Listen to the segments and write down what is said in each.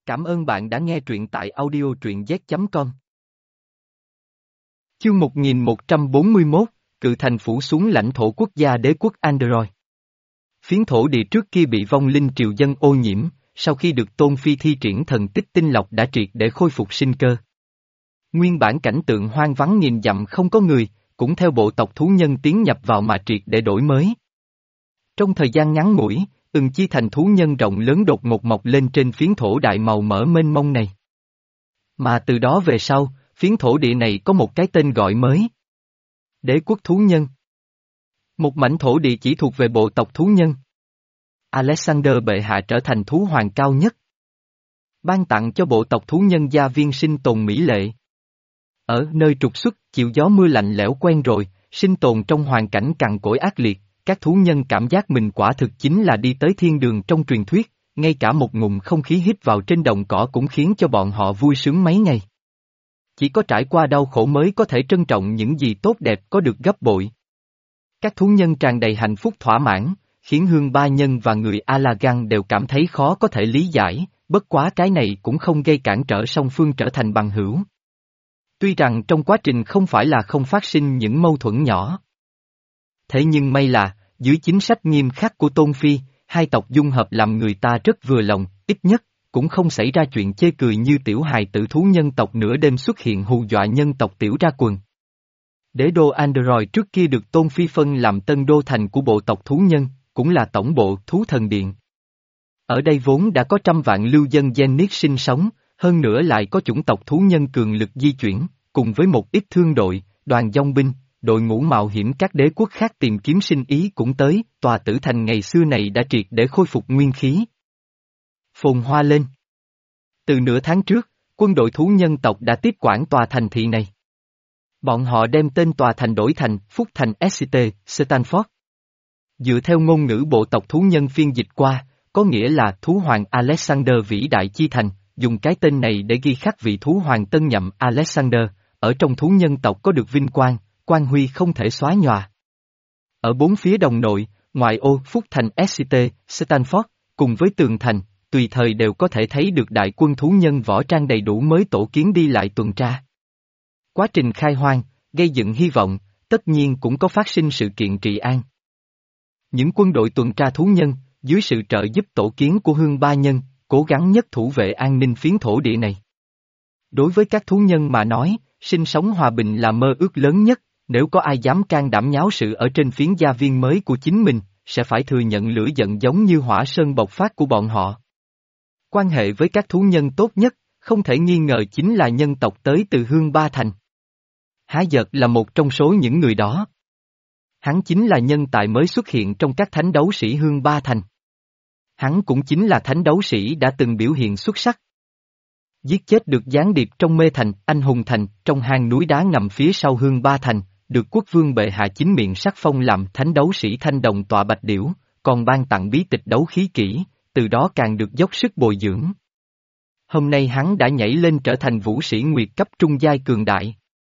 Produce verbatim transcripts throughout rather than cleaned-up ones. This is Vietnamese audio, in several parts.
Cảm ơn bạn đã nghe truyện tại audio truyện z chấm com. Chương một nghìn một trăm bốn mươi mốt, Cự Thành phủ xuống lãnh thổ quốc gia đế quốc Android. Phiến thổ địa trước kia bị vong linh triều dân ô nhiễm, sau khi được Tôn Phi thi triển thần tích tinh lọc đã triệt để khôi phục sinh cơ. Nguyên bản cảnh tượng hoang vắng nghìn dặm không có người, cũng theo bộ tộc thú nhân tiến nhập vào mà triệt để đổi mới. Trong thời gian ngắn ngủi, từng chi thành thú nhân rộng lớn đột ngột mọc lên trên phiến thổ đại màu mỡ mênh mông này. Mà từ đó về sau, phiến thổ địa này có một cái tên gọi mới. Đế quốc thú nhân. Một mảnh thổ địa chỉ thuộc về bộ tộc thú nhân. Alexander bệ hạ trở thành thú hoàng cao nhất. Ban tặng cho bộ tộc thú nhân gia viên sinh tồn mỹ lệ. Ở nơi trục xuất, chịu gió mưa lạnh lẽo quen rồi, sinh tồn trong hoàn cảnh cằn cỗi ác liệt, các thú nhân cảm giác mình quả thực chính là đi tới thiên đường trong truyền thuyết, ngay cả một ngụm không khí hít vào trên đồng cỏ cũng khiến cho bọn họ vui sướng mấy ngày. Chỉ có trải qua đau khổ mới có thể trân trọng những gì tốt đẹp có được gấp bội. Các thú nhân tràn đầy hạnh phúc thỏa mãn, khiến Hương Ba Nhân và người Alagan đều cảm thấy khó có thể lý giải, bất quá cái này cũng không gây cản trở song phương trở thành bằng hữu. Tuy rằng trong quá trình không phải là không phát sinh những mâu thuẫn nhỏ. Thế nhưng may là, dưới chính sách nghiêm khắc của Tôn Phi, hai tộc dung hợp làm người ta rất vừa lòng, ít nhất, cũng không xảy ra chuyện chê cười như tiểu hài tử thú nhân tộc nửa đêm xuất hiện hù dọa nhân tộc tiểu ra quần. Đế đô Android trước kia được Tôn Phi phân làm tân đô thành của bộ tộc thú nhân, cũng là tổng bộ thú thần điện. Ở đây vốn đã có trăm vạn lưu dân Genic sinh sống, hơn nữa lại có chủng tộc thú nhân cường lực di chuyển, cùng với một ít thương đội, đoàn dòng binh, đội ngũ mạo hiểm các đế quốc khác tìm kiếm sinh ý cũng tới, tòa tử thành ngày xưa này đã triệt để khôi phục nguyên khí. Phồn hoa lên. Từ nửa tháng trước, quân đội thú nhân tộc đã tiếp quản tòa thành thị này. Bọn họ đem tên tòa thành đổi thành Phúc Thành ét xê tê, Stanford. Dựa theo ngôn ngữ bộ tộc thú nhân phiên dịch qua, có nghĩa là thú hoàng Alexander vĩ đại chi thành, dùng cái tên này để ghi khắc vị thú hoàng tân nhậm Alexander, ở trong thú nhân tộc có được vinh quang, quan huy không thể xóa nhòa. Ở bốn phía đồng nội, ngoại ô Phúc Thành ét xê tê, Stanford, cùng với tường thành, tùy thời đều có thể thấy được đại quân thú nhân võ trang đầy đủ mới tổ kiến đi lại tuần tra. Quá trình khai hoang, gây dựng hy vọng, tất nhiên cũng có phát sinh sự kiện trị an. Những quân đội tuần tra thú nhân, dưới sự trợ giúp tổ kiến của Hương Ba Nhân, cố gắng nhất thủ vệ an ninh phiến thổ địa này. Đối với các thú nhân mà nói, sinh sống hòa bình là mơ ước lớn nhất, nếu có ai dám can đảm nháo sự ở trên phiến gia viên mới của chính mình, sẽ phải thừa nhận lửa giận giống như hỏa sơn bộc phát của bọn họ. Quan hệ với các thú nhân tốt nhất, không thể nghi ngờ chính là nhân tộc tới từ Hương Ba Thành. Há Giật là một trong số những người đó. Hắn chính là nhân tài mới xuất hiện trong các thánh đấu sĩ Hương Ba Thành. Hắn cũng chính là thánh đấu sĩ đã từng biểu hiện xuất sắc. Giết chết được gián điệp trong mê thành, anh hùng thành, trong hang núi đá ngầm phía sau Hương Ba Thành, được quốc vương bệ hạ chính miệng sắc phong làm thánh đấu sĩ thanh đồng tọa bạch điểu, còn ban tặng bí tịch đấu khí kỹ, từ đó càng được dốc sức bồi dưỡng. Hôm nay hắn đã nhảy lên trở thành vũ sĩ nguyệt cấp trung giai cường đại.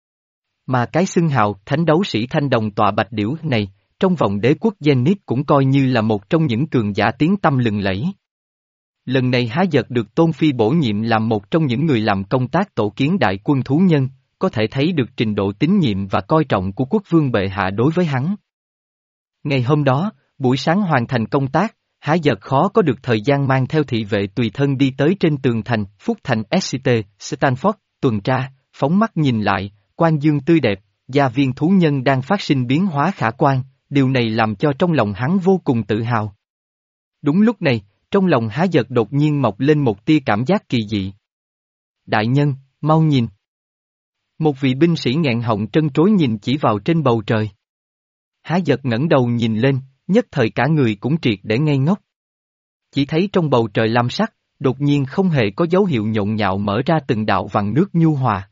Mà cái xưng hào thánh đấu sĩ thanh đồng tọa bạch điểu này, trong vòng đế quốc Genic cũng coi như là một trong những cường giả tiếng tăm lừng lẫy. Lần này Há Giật được Tôn Phi bổ nhiệm làm một trong những người làm công tác tổ kiến đại quân thú nhân, có thể thấy được trình độ tín nhiệm và coi trọng của quốc vương bệ hạ đối với hắn. Ngày hôm đó, buổi sáng hoàn thành công tác, Há Giật khó có được thời gian mang theo thị vệ tùy thân đi tới trên tường thành, Phúc Thành ét xê tê, Stanford, tuần tra, phóng mắt nhìn lại, quang dương tươi đẹp, gia viên thú nhân đang phát sinh biến hóa khả quan, điều này làm cho trong lòng hắn vô cùng tự hào. Đúng lúc này, trong lòng Há Giật đột nhiên mọc lên một tia cảm giác kỳ dị. Đại nhân, mau nhìn. Một vị binh sĩ nghẹn họng trân trối nhìn chỉ vào trên bầu trời. Há Giật ngẩng đầu nhìn lên, nhất thời cả người cũng triệt để ngây ngốc. Chỉ thấy trong bầu trời lam sắc, đột nhiên không hề có dấu hiệu nhộn nhạo mở ra từng đạo vằn nước nhu hòa.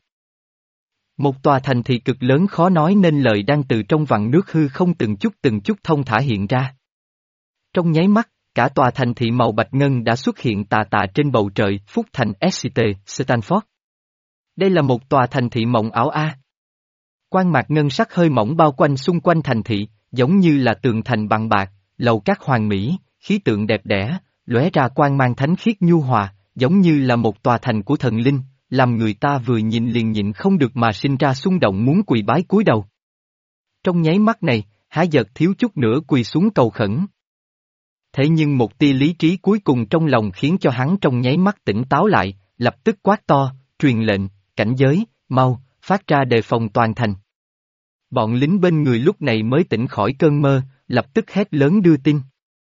Một tòa thành thị cực lớn khó nói nên lời đang từ trong vằn nước hư không từng chút từng chút thông thả hiện ra. Trong nháy mắt, cả tòa thành thị màu bạch ngân đã xuất hiện tà tà trên bầu trời Phúc Thành ét xê tê, Stanford. Đây là một tòa thành thị mộng ảo a. Quang mạc ngân sắc hơi mỏng bao quanh xung quanh thành thị, giống như là tường thành bằng bạc, lầu các hoàn mỹ, khí tượng đẹp đẽ, lóe ra quang mang thánh khiết nhu hòa, giống như là một tòa thành của thần linh, làm người ta vừa nhìn liền nhịn không được mà sinh ra xung động muốn quỳ bái cúi đầu. Trong nháy mắt này, Há Giật thiếu chút nữa quỳ xuống cầu khẩn. Thế nhưng một tia lý trí cuối cùng trong lòng khiến cho hắn trong nháy mắt tỉnh táo lại, lập tức quát to, truyền lệnh, cảnh giới, mau, phát ra đề phòng toàn thành. Bọn lính bên người lúc này mới tỉnh khỏi cơn mơ, lập tức hét lớn đưa tin.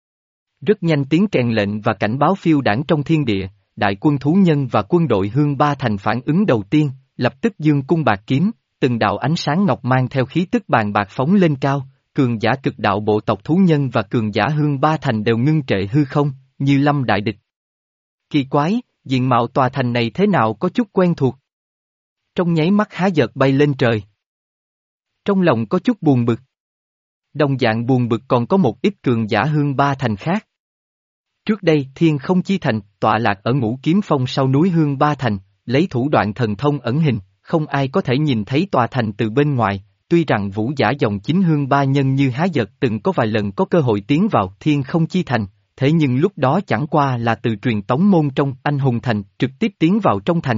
Rất nhanh tiếng kèn lệnh và cảnh báo phiêu đãng trong thiên địa, đại quân thú nhân và quân đội Hương Ba Thành phản ứng đầu tiên, lập tức giương cung bạc kiếm, từng đạo ánh sáng ngọc mang theo khí tức bàn bạc phóng lên cao, cường giả cực đạo bộ tộc thú nhân và cường giả Hương Ba Thành đều ngưng trệ hư không, như lâm đại địch. Kỳ quái, diện mạo tòa thành này thế nào có chút quen thuộc. Trong nháy mắt Há Giật bay lên trời. Trong lòng có chút buồn bực. Đồng dạng buồn bực còn có một ít cường giả Hương Ba Thành khác. Trước đây Thiên Không Chi Thành tọa lạc ở Ngũ Kiếm Phong sau núi Hương Ba Thành, lấy thủ đoạn thần thông ẩn hình, không ai có thể nhìn thấy tòa thành từ bên ngoài, tuy rằng vũ giả dòng chính Hương Ba nhân như Há Giật từng có vài lần có cơ hội tiến vào Thiên Không Chi Thành, thế nhưng lúc đó chẳng qua là từ truyền tống môn trong Anh Hùng Thành trực tiếp tiến vào trong thành.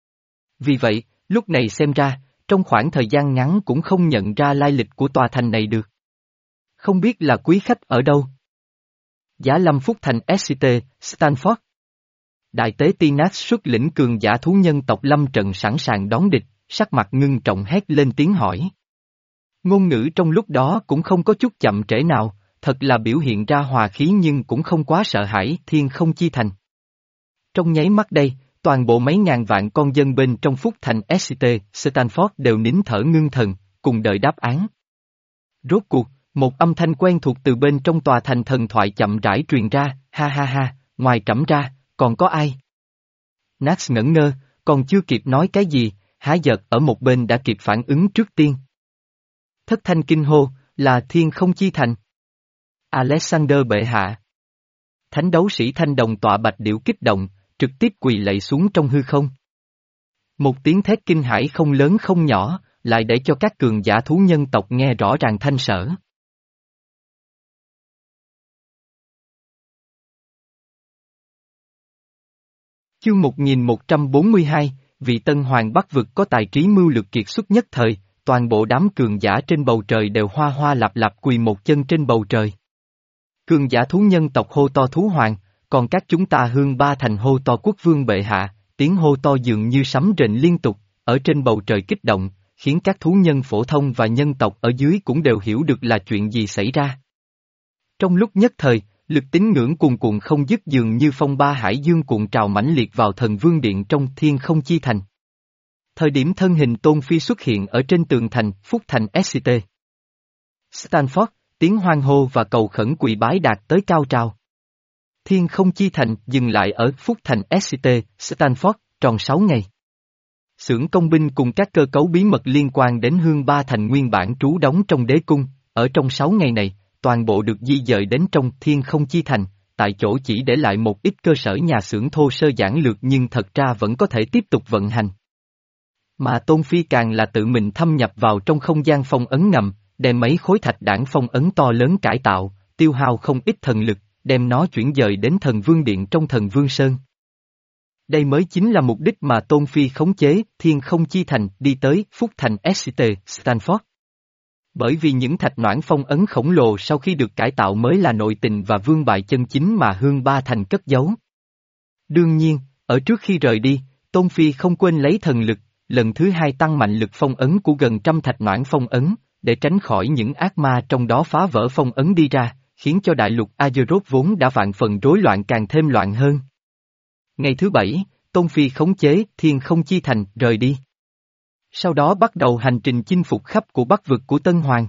Vì vậy, lúc này xem ra, trong khoảng thời gian ngắn cũng không nhận ra lai lịch của tòa thành này được. Không biết là quý khách ở đâu? Giá Lâm Phúc Thành ét xê tê, Stanford. Đại tế Tinax xuất lĩnh cường giả thú nhân tộc lâm trận sẵn sàng đón địch, sắc mặt ngưng trọng hét lên tiếng hỏi. Ngôn ngữ trong lúc đó cũng không có chút chậm trễ nào, thật là biểu hiện ra hòa khí nhưng cũng không quá sợ hãi Thiên Không Chi Thành. Trong nháy mắt đây, toàn bộ mấy ngàn vạn con dân bên trong Phúc Thành ét xê tê, Stanford đều nín thở ngưng thần, cùng đợi đáp án. Rốt cuộc, một âm thanh quen thuộc từ bên trong tòa thành thần thoại chậm rãi truyền ra, ha ha ha, ngoài trẫm ra, còn có ai? Nax ngẩn ngơ, còn chưa kịp nói cái gì, Há Giật ở một bên đã kịp phản ứng trước tiên. Thất thanh kinh hô, là Thiên Không Chi Thành. Alexander bệ hạ. Thánh đấu sĩ thanh đồng tọa bạch điểu kích động, trực tiếp quỳ lạy xuống trong hư không. Một tiếng thét kinh hãi không lớn không nhỏ, lại để cho các cường giả thú nhân tộc nghe rõ ràng thanh sở. Chương một nghìn một trăm bốn mươi hai, vị tân hoàng Bắc vực có tài trí mưu lược kiệt xuất nhất thời, toàn bộ đám cường giả trên bầu trời đều hoa hoa lạp lạp quỳ một chân trên bầu trời. Cường giả thú nhân tộc hô to thú hoàng, còn các chúng ta Hương Ba Thành hô to quốc vương bệ hạ, tiếng hô to dường như sấm rền liên tục, ở trên bầu trời kích động, khiến các thú nhân phổ thông và nhân tộc ở dưới cũng đều hiểu được là chuyện gì xảy ra. Trong lúc nhất thời, lực tín ngưỡng cuồn cuộn không dứt dường như phong ba hải dương cuộn trào mãnh liệt vào thần vương điện trong Thiên Không Chi Thành. Thời điểm thân hình Tôn Phi xuất hiện ở trên tường thành Phúc Thành ét xê tê. Stanford, tiếng hoan hô và cầu khẩn quỳ bái đạt tới cao trào. Thiên Không Chi Thành dừng lại ở Phúc Thành ét xê tê, Stanford, tròn sáu ngày. Xưởng công binh cùng các cơ cấu bí mật liên quan đến Hương Ba Thành nguyên bản trú đóng trong đế cung, ở trong sáu ngày này, toàn bộ được di dời đến trong Thiên Không Chi Thành, tại chỗ chỉ để lại một ít cơ sở nhà xưởng thô sơ giản lược nhưng thật ra vẫn có thể tiếp tục vận hành. Mà Tôn Phi càng là tự mình thâm nhập vào trong không gian phong ấn ngầm, đem mấy khối thạch đản phong ấn to lớn cải tạo, tiêu hao không ít thần lực, đem nó chuyển dời đến thần vương điện trong thần vương sơn. Đây mới chính là mục đích mà Tôn Phi khống chế Thiên Không Chi Thành đi tới Phúc Thành ét xê tê, Stanford. Bởi vì những thạch noãn phong ấn khổng lồ sau khi được cải tạo mới là nội tình và vương bài chân chính mà Hương Ba Thành cất giấu. Đương nhiên, ở trước khi rời đi, Tôn Phi không quên lấy thần lực, lần thứ hai tăng mạnh lực phong ấn của gần trăm thạch noãn phong ấn, để tránh khỏi những ác ma trong đó phá vỡ phong ấn đi ra, khiến cho đại lục Azeroth vốn đã vạn phần rối loạn càng thêm loạn hơn. Ngày thứ bảy, Tôn Phi khống chế Thiên Không Chi Thành rời đi. Sau đó bắt đầu hành trình chinh phục khắp của Bắc vực của Tân Hoàng.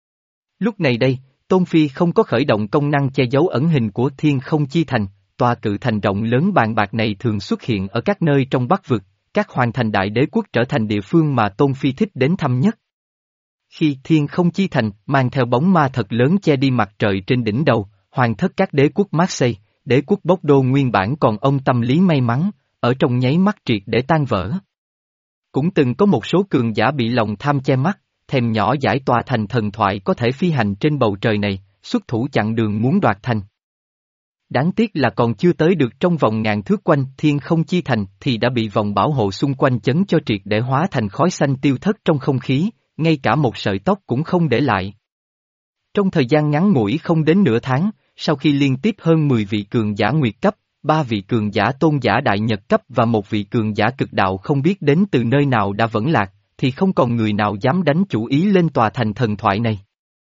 Lúc này đây, Tôn Phi không có khởi động công năng che giấu ẩn hình của Thiên Không Chi Thành, tòa cự thành rộng lớn bàn bạc này thường xuất hiện ở các nơi trong Bắc vực, các hoàng thành đại đế quốc trở thành địa phương mà Tôn Phi thích đến thăm nhất. Khi Thiên Không Chi Thành mang theo bóng ma thật lớn che đi mặt trời trên đỉnh đầu, hoàng thất các đế quốc Marseille, đế quốc Bốc Đô nguyên bản còn ông tâm lý may mắn, ở trong nháy mắt triệt để tan vỡ. Cũng từng có một số cường giả bị lòng tham che mắt, thèm nhỏ giải tòa thành thần thoại có thể phi hành trên bầu trời này, xuất thủ chặn đường muốn đoạt thành. Đáng tiếc là còn chưa tới được trong vòng ngàn thước quanh thiên không chi thành thì đã bị vòng bảo hộ xung quanh chấn cho triệt để hóa thành khói xanh tiêu thất trong không khí, ngay cả một sợi tóc cũng không để lại. Trong thời gian ngắn ngủi không đến nửa tháng, sau khi liên tiếp hơn mười vị cường giả nguyệt cấp, ba vị cường giả tôn giả đại nhật cấp và một vị cường giả cực đạo không biết đến từ nơi nào đã vẫn lạc, thì không còn người nào dám đánh chủ ý lên tòa thành thần thoại này.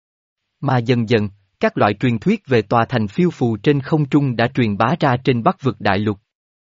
Mà dần dần, các loại truyền thuyết về tòa thành phiêu phù trên không trung đã truyền bá ra trên Bắc vực đại lục.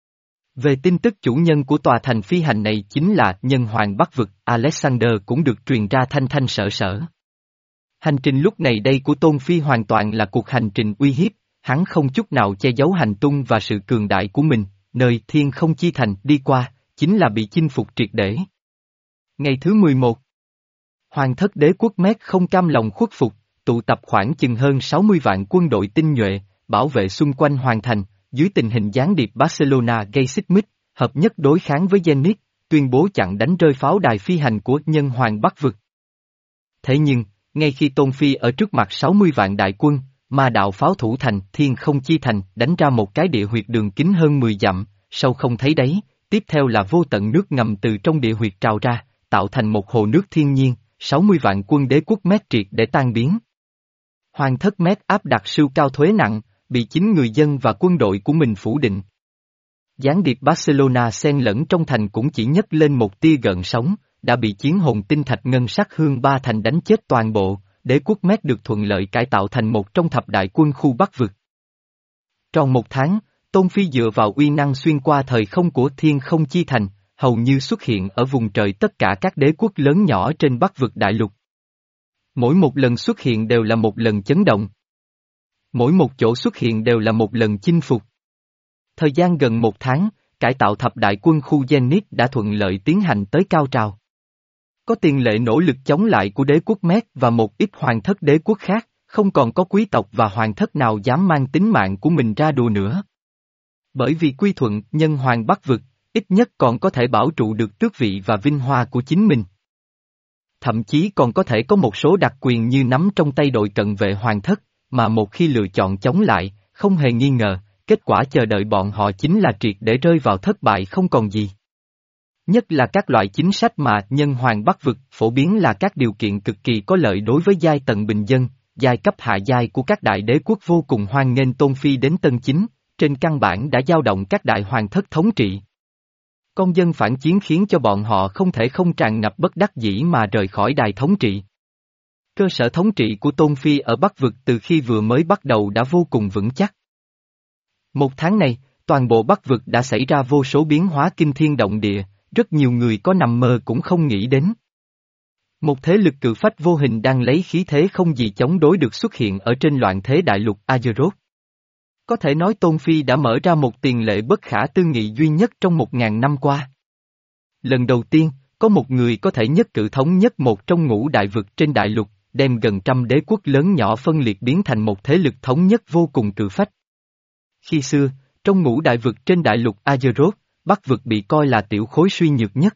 Về tin tức chủ nhân của tòa thành phi hành này chính là nhân hoàng Bắc vực, Alexander cũng được truyền ra thanh thanh sở sở. Hành trình lúc này đây của Tôn Phi hoàn toàn là cuộc hành trình uy hiếp, hắn không chút nào che giấu hành tung và sự cường đại của mình, nơi thiên không chi thành đi qua, chính là bị chinh phục triệt để. Ngày thứ mười một, Hoàng thất đế quốc Mét không cam lòng khuất phục, tụ tập khoảng chừng hơn sáu mươi vạn quân đội tinh nhuệ, bảo vệ xung quanh hoàn thành, dưới tình hình gián điệp Barcelona gây xích mích, hợp nhất đối kháng với Zenit, tuyên bố chặn đánh rơi pháo đài phi hành của nhân hoàng Bắc vực. Thế nhưng, ngay khi Tôn Phi ở trước mặt sáu mươi vạn đại quân, ma đạo pháo thủ thành thiên không chi thành đánh ra một cái địa huyệt đường kính hơn mười dặm, sâu không thấy đáy, tiếp theo là vô tận nước ngầm từ trong địa huyệt trào ra, tạo thành một hồ nước thiên nhiên, sáu mươi vạn quân đế quốc Mét triệt để tan biến. Hoàng thất Mét áp đặt siêu cao thuế nặng, bị chính người dân và quân đội của mình phủ định. Gián điệp Barcelona xen lẫn trong thành cũng chỉ nhấc lên một tia gợn sóng, đã bị chiến hồn tinh thạch ngân sắc hương ba thành đánh chết toàn bộ, đế quốc Mét được thuận lợi cải tạo thành một trong thập đại quân khu Bắc vực. Tròn một tháng, Tôn Phi dựa vào uy năng xuyên qua thời không của thiên không chi thành, hầu như xuất hiện ở vùng trời tất cả các đế quốc lớn nhỏ trên Bắc vực đại lục. Mỗi một lần xuất hiện đều là một lần chấn động. Mỗi một chỗ xuất hiện đều là một lần chinh phục. Thời gian gần một tháng, cải tạo thập đại quân khu Zenit đã thuận lợi tiến hành tới cao trào. Có tiền lệ nỗ lực chống lại của đế quốc Mét và một ít hoàng thất đế quốc khác, không còn có quý tộc và hoàng thất nào dám mang tính mạng của mình ra đùa nữa. Bởi vì quy thuận nhân hoàng Bắc vực, ít nhất còn có thể bảo trụ được tước vị và vinh hoa của chính mình. Thậm chí còn có thể có một số đặc quyền như nắm trong tay đội cận vệ hoàng thất, mà một khi lựa chọn chống lại, không hề nghi ngờ, kết quả chờ đợi bọn họ chính là triệt để rơi vào thất bại không còn gì. Nhất là các loại chính sách mà nhân hoàng Bắc vực phổ biến là các điều kiện cực kỳ có lợi đối với giai tầng bình dân, giai cấp hạ giai của các đại đế quốc vô cùng hoan nghênh Tôn Phi đến Tân Chính, trên căn bản đã dao động các đại hoàng thất thống trị. Con dân phản chiến khiến cho bọn họ không thể không tràn ngập bất đắc dĩ mà rời khỏi đài thống trị. Cơ sở thống trị của Tôn Phi ở Bắc vực từ khi vừa mới bắt đầu đã vô cùng vững chắc. Một tháng này, toàn bộ Bắc vực đã xảy ra vô số biến hóa kinh thiên động địa, rất nhiều người có nằm mơ cũng không nghĩ đến. Một thế lực cự phách vô hình đang lấy khí thế không gì chống đối được xuất hiện ở trên loạn thế đại lục Azeroth. Có thể nói Tôn Phi đã mở ra một tiền lệ bất khả tư nghị duy nhất trong một ngàn năm qua. Lần đầu tiên, có một người có thể nhất cử thống nhất một trong ngũ đại vực trên đại lục, đem gần trăm đế quốc lớn nhỏ phân liệt biến thành một thế lực thống nhất vô cùng cự phách. Khi xưa, trong ngũ đại vực trên đại lục Azeroth, Bắc vực bị coi là tiểu khối suy nhược nhất.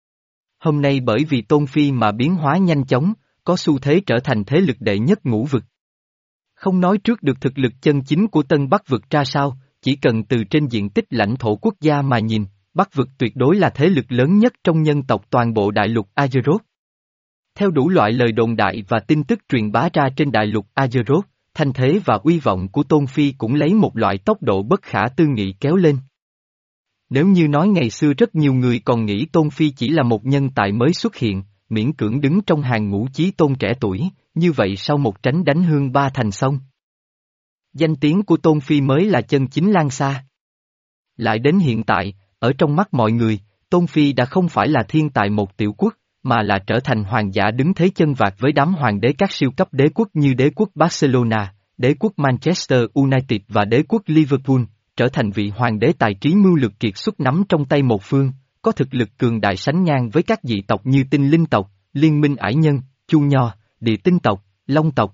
Hôm nay bởi vì Tôn Phi mà biến hóa nhanh chóng, có xu thế trở thành thế lực đệ nhất ngũ vực. Không nói trước được thực lực chân chính của Tân Bắc vực ra sao, chỉ cần từ trên diện tích lãnh thổ quốc gia mà nhìn, Bắc vực tuyệt đối là thế lực lớn nhất trong nhân tộc toàn bộ đại lục Azeroth. Theo đủ loại lời đồn đại và tin tức truyền bá ra trên đại lục Azeroth, thanh thế và uy vọng của Tôn Phi cũng lấy một loại tốc độ bất khả tư nghị kéo lên. Nếu như nói ngày xưa rất nhiều người còn nghĩ Tôn Phi chỉ là một nhân tài mới xuất hiện, miễn cưỡng đứng trong hàng ngũ chí tôn trẻ tuổi, như vậy sau một tránh đánh hương ba thành xong. Danh tiếng của Tôn Phi mới là chân chính lan xa. Lại đến hiện tại, ở trong mắt mọi người, Tôn Phi đã không phải là thiên tài một tiểu quốc, mà là trở thành hoàng giả đứng thế chân vạc với đám hoàng đế các siêu cấp đế quốc như đế quốc Barcelona, đế quốc Manchester United và đế quốc Liverpool, trở thành vị hoàng đế tài trí mưu lược kiệt xuất nắm trong tay một phương, có thực lực cường đại sánh ngang với các dị tộc như Tinh Linh tộc, Liên minh Ải Nhân, Chu Nho, Địa Tinh tộc, Long tộc.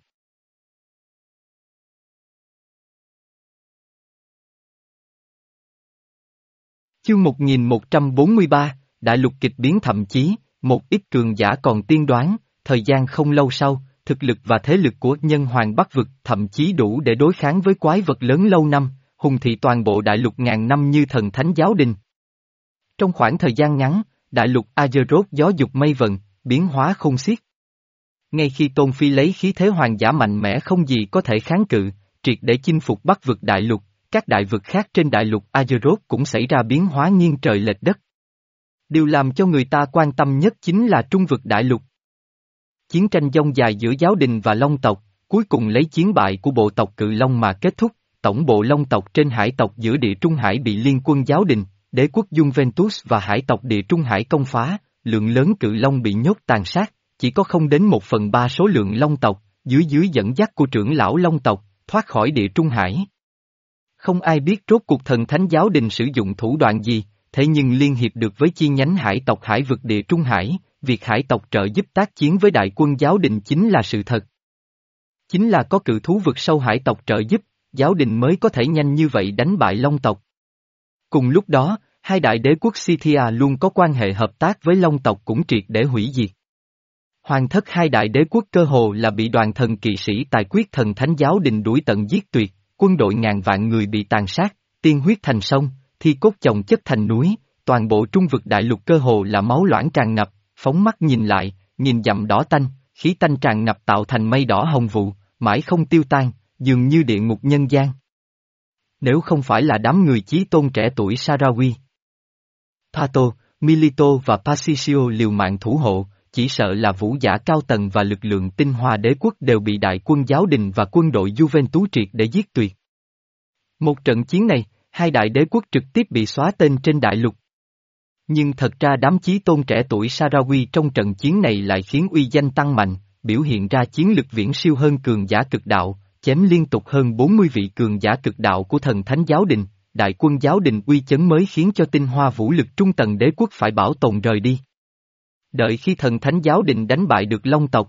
Chương một nghìn một trăm bốn mươi ba, Đại lục kịch biến thậm chí, một ít cường giả còn tiên đoán, thời gian không lâu sau, thực lực và thế lực của nhân hoàng Bắc vực thậm chí đủ để đối kháng với quái vật lớn lâu năm, hùng thị toàn bộ đại lục ngàn năm như thần thánh giáo đình. Trong khoảng thời gian ngắn, đại lục Azeroth gió dục mây vần, biến hóa khôn xiết. Ngay khi Tôn Phi lấy khí thế hoàng giả mạnh mẽ không gì có thể kháng cự, triệt để chinh phục Bắc vực đại lục, các đại vực khác trên đại lục Azeroth cũng xảy ra biến hóa nghiêng trời lệch đất. Điều làm cho người ta quan tâm nhất chính là Trung vực đại lục. Chiến tranh dông dài giữa giáo đình và Long tộc, cuối cùng lấy chiến bại của bộ tộc Cự Long mà kết thúc, tổng bộ Long tộc trên hải tộc giữa Địa Trung Hải bị liên quân giáo đình, đế quốc Juventus và hải tộc Địa Trung Hải công phá, lượng lớn Cự Long bị nhốt tàn sát, chỉ có không đến một phần ba số lượng Long tộc, dưới dưới dẫn dắt của trưởng lão Long tộc, thoát khỏi Địa Trung Hải. Không ai biết rốt cuộc thần thánh giáo đình sử dụng thủ đoạn gì, thế nhưng liên hiệp được với chi nhánh hải tộc hải vực Địa Trung Hải, việc hải tộc trợ giúp tác chiến với đại quân giáo đình chính là sự thật. Chính là có cự thú vực sâu hải tộc trợ giúp, giáo đình mới có thể nhanh như vậy đánh bại Long tộc. Cùng lúc đó, hai đại đế quốc Scythia luôn có quan hệ hợp tác với Long tộc cũng triệt để hủy diệt. Hoàng thất hai đại đế quốc cơ hồ là bị đoàn thần kỵ sĩ tài quyết thần thánh giáo đình đuổi tận giết tuyệt, quân đội ngàn vạn người bị tàn sát, tiên huyết thành sông, thi cốt chồng chất thành núi, toàn bộ trung vực đại lục cơ hồ là máu loãng tràn ngập, phóng mắt nhìn lại, nhìn dặm đỏ tanh, khí tanh tràn ngập tạo thành mây đỏ hồng vụ, mãi không tiêu tan, dường như địa ngục nhân gian. Nếu không phải là đám người chí tôn trẻ tuổi Sarawi, Pato, Milito và Pacicio liều mạng thủ hộ, chỉ sợ là vũ giả cao tầng và lực lượng tinh hoa đế quốc đều bị đại quân giáo đình và quân đội Juventus triệt để giết tuyệt. Một trận chiến này, hai đại đế quốc trực tiếp bị xóa tên trên đại lục. Nhưng thật ra đám chí tôn trẻ tuổi Sarawi trong trận chiến này lại khiến uy danh tăng mạnh, biểu hiện ra chiến lực viễn siêu hơn cường giả cực đạo, chém liên tục hơn bốn mươi vị cường giả cực đạo của thần thánh giáo đình, đại quân giáo đình uy chấn mới khiến cho tinh hoa vũ lực trung tầng đế quốc phải bảo tồn rời đi. Đợi khi thần thánh giáo đình đánh bại được Long tộc,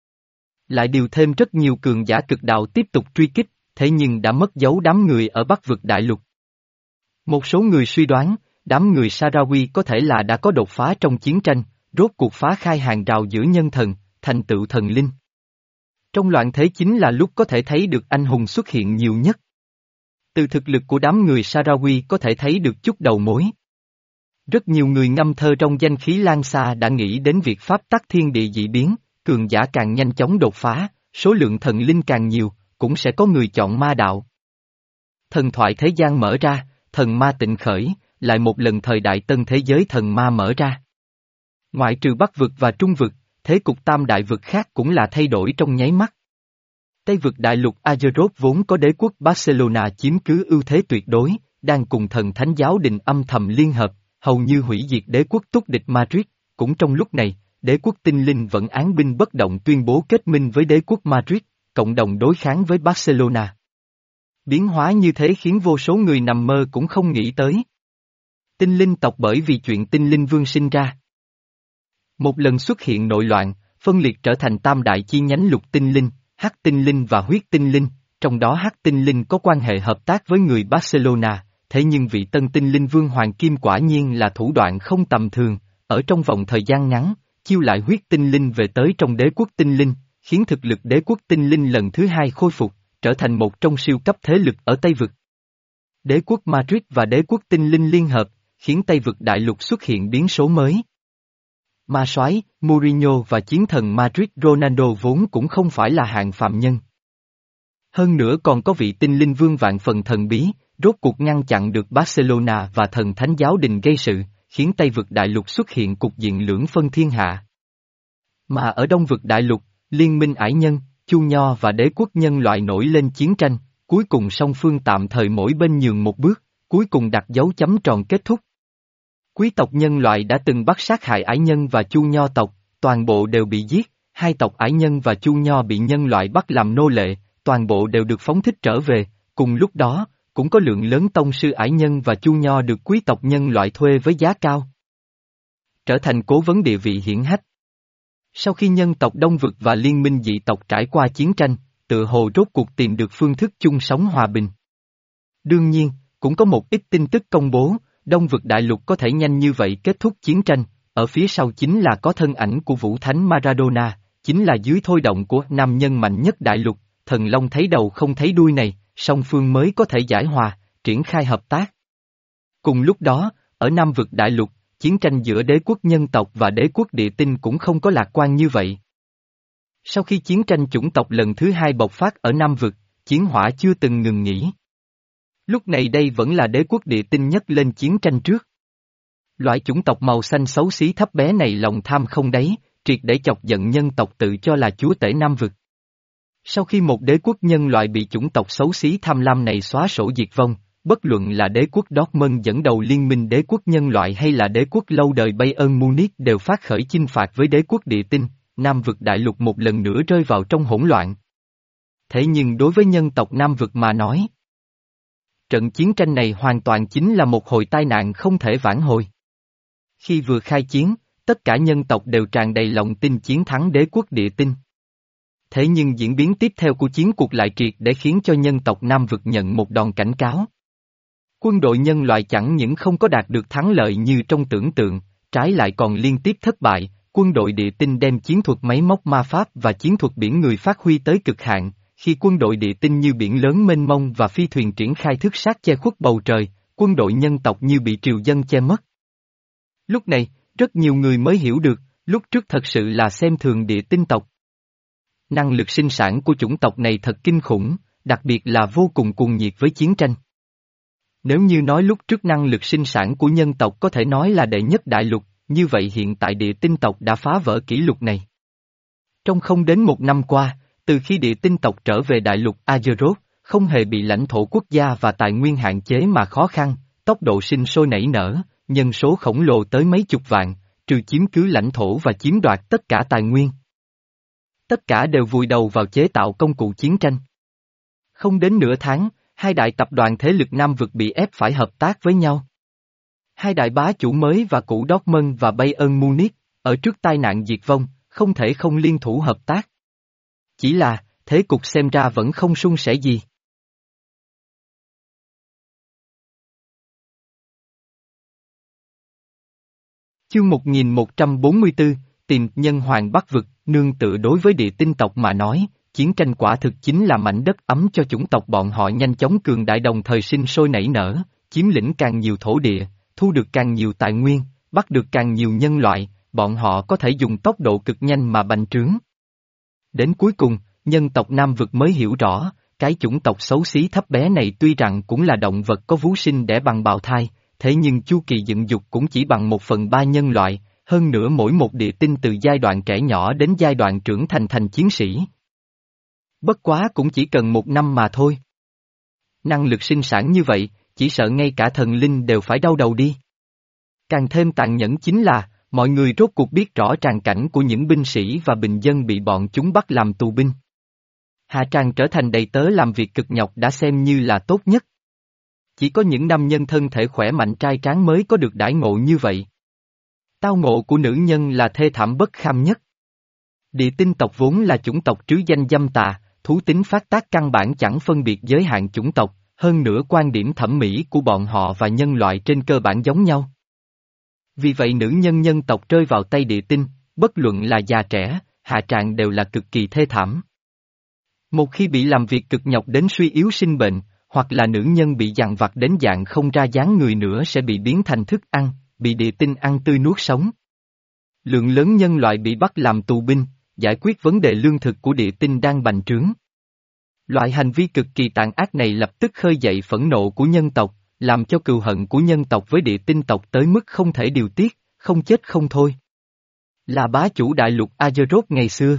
lại điều thêm rất nhiều cường giả cực đạo tiếp tục truy kích, thế nhưng đã mất dấu đám người ở Bắc vực đại lục. Một số người suy đoán, đám người Sarawi có thể là đã có đột phá trong chiến tranh, rốt cuộc phá khai hàng rào giữa nhân thần, thành tựu thần linh. Trong loạn thế chính là lúc có thể thấy được anh hùng xuất hiện nhiều nhất. Từ thực lực của đám người Sarawi có thể thấy được chút đầu mối. Rất nhiều người ngâm thơ trong danh khí lan xa đã nghĩ đến việc pháp tắc thiên địa dị biến, cường giả càng nhanh chóng đột phá, số lượng thần linh càng nhiều, cũng sẽ có người chọn ma đạo. Thần thoại thế gian mở ra, thần ma tịnh khởi, lại một lần thời đại tân thế giới thần ma mở ra. Ngoại trừ Bắc vực và Trung vực, thế cục tam đại vực khác cũng là thay đổi trong nháy mắt. Tây vực đại lục Azeroth vốn có đế quốc Barcelona chiếm cứ ưu thế tuyệt đối, đang cùng thần thánh giáo đình âm thầm liên hợp, hầu như hủy diệt đế quốc túc địch Madrid. Cũng trong lúc này, đế quốc tinh linh vẫn án binh bất động tuyên bố kết minh với đế quốc Madrid, cộng đồng đối kháng với Barcelona. Biến hóa như thế khiến vô số người nằm mơ cũng không nghĩ tới. Tinh linh tộc bởi vì chuyện tinh linh vương sinh ra. Một lần xuất hiện nội loạn, phân liệt trở thành tam đại chi nhánh lục tinh linh, hắc tinh linh và huyết tinh linh, trong đó hắc tinh linh có quan hệ hợp tác với người Barcelona, thế nhưng vị tân tinh linh vương Hoàng Kim quả nhiên là thủ đoạn không tầm thường, ở trong vòng thời gian ngắn, chiêu lại huyết tinh linh về tới trong đế quốc tinh linh, khiến thực lực đế quốc tinh linh lần thứ hai khôi phục, trở thành một trong siêu cấp thế lực ở Tây Vực. Đế quốc Madrid và đế quốc tinh linh liên hợp, khiến Tây Vực đại lục xuất hiện biến số mới. Ma soái, Mourinho và chiến thần Madrid Ronaldo vốn cũng không phải là hạng phạm nhân. Hơn nữa còn có vị tinh linh vương vạn phần thần bí, rốt cuộc ngăn chặn được Barcelona và thần thánh giáo đình gây sự, khiến Tây Vực đại lục xuất hiện cục diện lưỡng phân thiên hạ. Mà ở Đông Vực đại lục, liên minh ải nhân, Chu Nho và đế quốc nhân loại nổi lên chiến tranh, cuối cùng song phương tạm thời mỗi bên nhường một bước, cuối cùng đặt dấu chấm tròn kết thúc. Quý tộc nhân loại đã từng bắt sát hại ải nhân và Chu Nho tộc, toàn bộ đều bị giết, hai tộc ải nhân và Chu Nho bị nhân loại bắt làm nô lệ, toàn bộ đều được phóng thích trở về, cùng lúc đó, cũng có lượng lớn tông sư ải nhân và Chu Nho được quý tộc nhân loại thuê với giá cao. Trở thành cố vấn địa vị hiển hách. Sau khi nhân tộc Đông Vực và liên minh dị tộc trải qua chiến tranh, tự hồ rốt cuộc tìm được phương thức chung sống hòa bình. Đương nhiên, cũng có một ít tin tức công bố, Đông Vực đại lục có thể nhanh như vậy kết thúc chiến tranh, ở phía sau chính là có thân ảnh của Vũ Thánh Maradona, chính là dưới thôi động của nam nhân mạnh nhất đại lục, thần long thấy đầu không thấy đuôi này, song phương mới có thể giải hòa, triển khai hợp tác. Cùng lúc đó, ở Nam vực đại lục, chiến tranh giữa đế quốc nhân tộc và đế quốc địa tinh cũng không có lạc quan như vậy. Sau khi chiến tranh chủng tộc lần thứ hai bộc phát ở Nam vực, chiến hỏa chưa từng ngừng nghỉ. Lúc này đây vẫn là đế quốc địa tinh nhất lên chiến tranh trước. Loại chủng tộc màu xanh xấu xí thấp bé này lòng tham không đáy, triệt để chọc giận nhân tộc tự cho là chúa tể Nam vực. Sau khi một đế quốc nhân loại bị chủng tộc xấu xí tham lam này xóa sổ diệt vong, bất luận là đế quốc Dortmund dẫn đầu liên minh đế quốc nhân loại hay là đế quốc lâu đời Bayern Munich đều phát khởi chinh phạt với đế quốc địa tinh, Nam vực đại lục một lần nữa rơi vào trong hỗn loạn. Thế nhưng đối với nhân tộc Nam vực mà nói, trận chiến tranh này hoàn toàn chính là một hồi tai nạn không thể vãn hồi. Khi vừa khai chiến, tất cả nhân tộc đều tràn đầy lòng tin chiến thắng đế quốc địa tinh. Thế nhưng diễn biến tiếp theo của chiến cuộc lại triệt để khiến cho nhân tộc Nam vực nhận một đòn cảnh cáo. Quân đội nhân loại chẳng những không có đạt được thắng lợi như trong tưởng tượng, trái lại còn liên tiếp thất bại, quân đội địa tinh đem chiến thuật máy móc ma pháp và chiến thuật biển người phát huy tới cực hạn, khi quân đội địa tinh như biển lớn mênh mông và phi thuyền triển khai thức sát che khuất bầu trời, quân đội nhân tộc như bị triều dân che mất. Lúc này, rất nhiều người mới hiểu được, lúc trước thật sự là xem thường địa tinh tộc. Năng lực sinh sản của chủng tộc này thật kinh khủng, đặc biệt là vô cùng cuồng nhiệt với chiến tranh. Nếu như nói lúc trước năng lực sinh sản của nhân tộc có thể nói là đệ nhất đại lục, như vậy hiện tại địa tinh tộc đã phá vỡ kỷ lục này. Trong không đến một năm qua, từ khi địa tinh tộc trở về đại lục Azeroth, không hề bị lãnh thổ quốc gia và tài nguyên hạn chế mà khó khăn, tốc độ sinh sôi nảy nở, nhân số khổng lồ tới mấy chục vạn, trừ chiếm cứ lãnh thổ và chiếm đoạt tất cả tài nguyên. Tất cả đều vùi đầu vào chế tạo công cụ chiến tranh. Không đến nửa tháng, hai đại tập đoàn thế lực Nam vực bị ép phải hợp tác với nhau. Hai đại bá chủ mới và cũ Dortmund và Bayern Munich, ở trước tai nạn diệt vong, không thể không liên thủ hợp tác. Chỉ là, thế cục xem ra vẫn không suôn sẻ gì. Chương một nghìn một trăm bốn mươi tư, tìm nhân hoàng Bắc vực, nương tựa đối với địa tinh tộc mà nói, chiến tranh quả thực chính là mảnh đất ấm cho chủng tộc bọn họ nhanh chóng cường đại đồng thời sinh sôi nảy nở, chiếm lĩnh càng nhiều thổ địa, thu được càng nhiều tài nguyên, bắt được càng nhiều nhân loại, bọn họ có thể dùng tốc độ cực nhanh mà bành trướng. Đến cuối cùng, nhân tộc Nam vực mới hiểu rõ, cái chủng tộc xấu xí thấp bé này tuy rằng cũng là động vật có vú sinh đẻ bằng bào thai, thế nhưng chu kỳ dựng dục cũng chỉ bằng một phần ba nhân loại, hơn nữa mỗi một địa tinh từ giai đoạn trẻ nhỏ đến giai đoạn trưởng thành thành chiến sĩ. Bất quá cũng chỉ cần một năm mà thôi. Năng lực sinh sản như vậy, chỉ sợ ngay cả thần linh đều phải đau đầu đi. Càng thêm tàn nhẫn chính là, mọi người rốt cuộc biết rõ tràng cảnh của những binh sĩ và bình dân bị bọn chúng bắt làm tù binh. Hạ tràng trở thành đầy tớ làm việc cực nhọc đã xem như là tốt nhất. Chỉ có những nam nhân thân thể khỏe mạnh trai tráng mới có được đãi ngộ như vậy. Tao ngộ của nữ nhân là thê thảm bất kham nhất. Địa tinh tộc vốn là chủng tộc trứ danh dâm tà, thú tính phát tác căn bản chẳng phân biệt giới hạn chủng tộc, hơn nữa quan điểm thẩm mỹ của bọn họ và nhân loại trên cơ bản giống nhau. Vì vậy nữ nhân nhân tộc rơi vào tay địa tinh, bất luận là già trẻ, hạ trạng đều là cực kỳ thê thảm. Một khi bị làm việc cực nhọc đến suy yếu sinh bệnh, hoặc là nữ nhân bị dằn vặt đến dạng không ra dáng người nữa sẽ bị biến thành thức ăn, bị địa tinh ăn tươi nuốt sống. Lượng lớn nhân loại bị bắt làm tù binh, giải quyết vấn đề lương thực của địa tinh đang bành trướng. Loại hành vi cực kỳ tàn ác này lập tức khơi dậy phẫn nộ của nhân tộc, làm cho cừu hận của nhân tộc với địa tinh tộc tới mức không thể điều tiết, không chết không thôi. Là bá chủ đại lục Azeroth ngày xưa.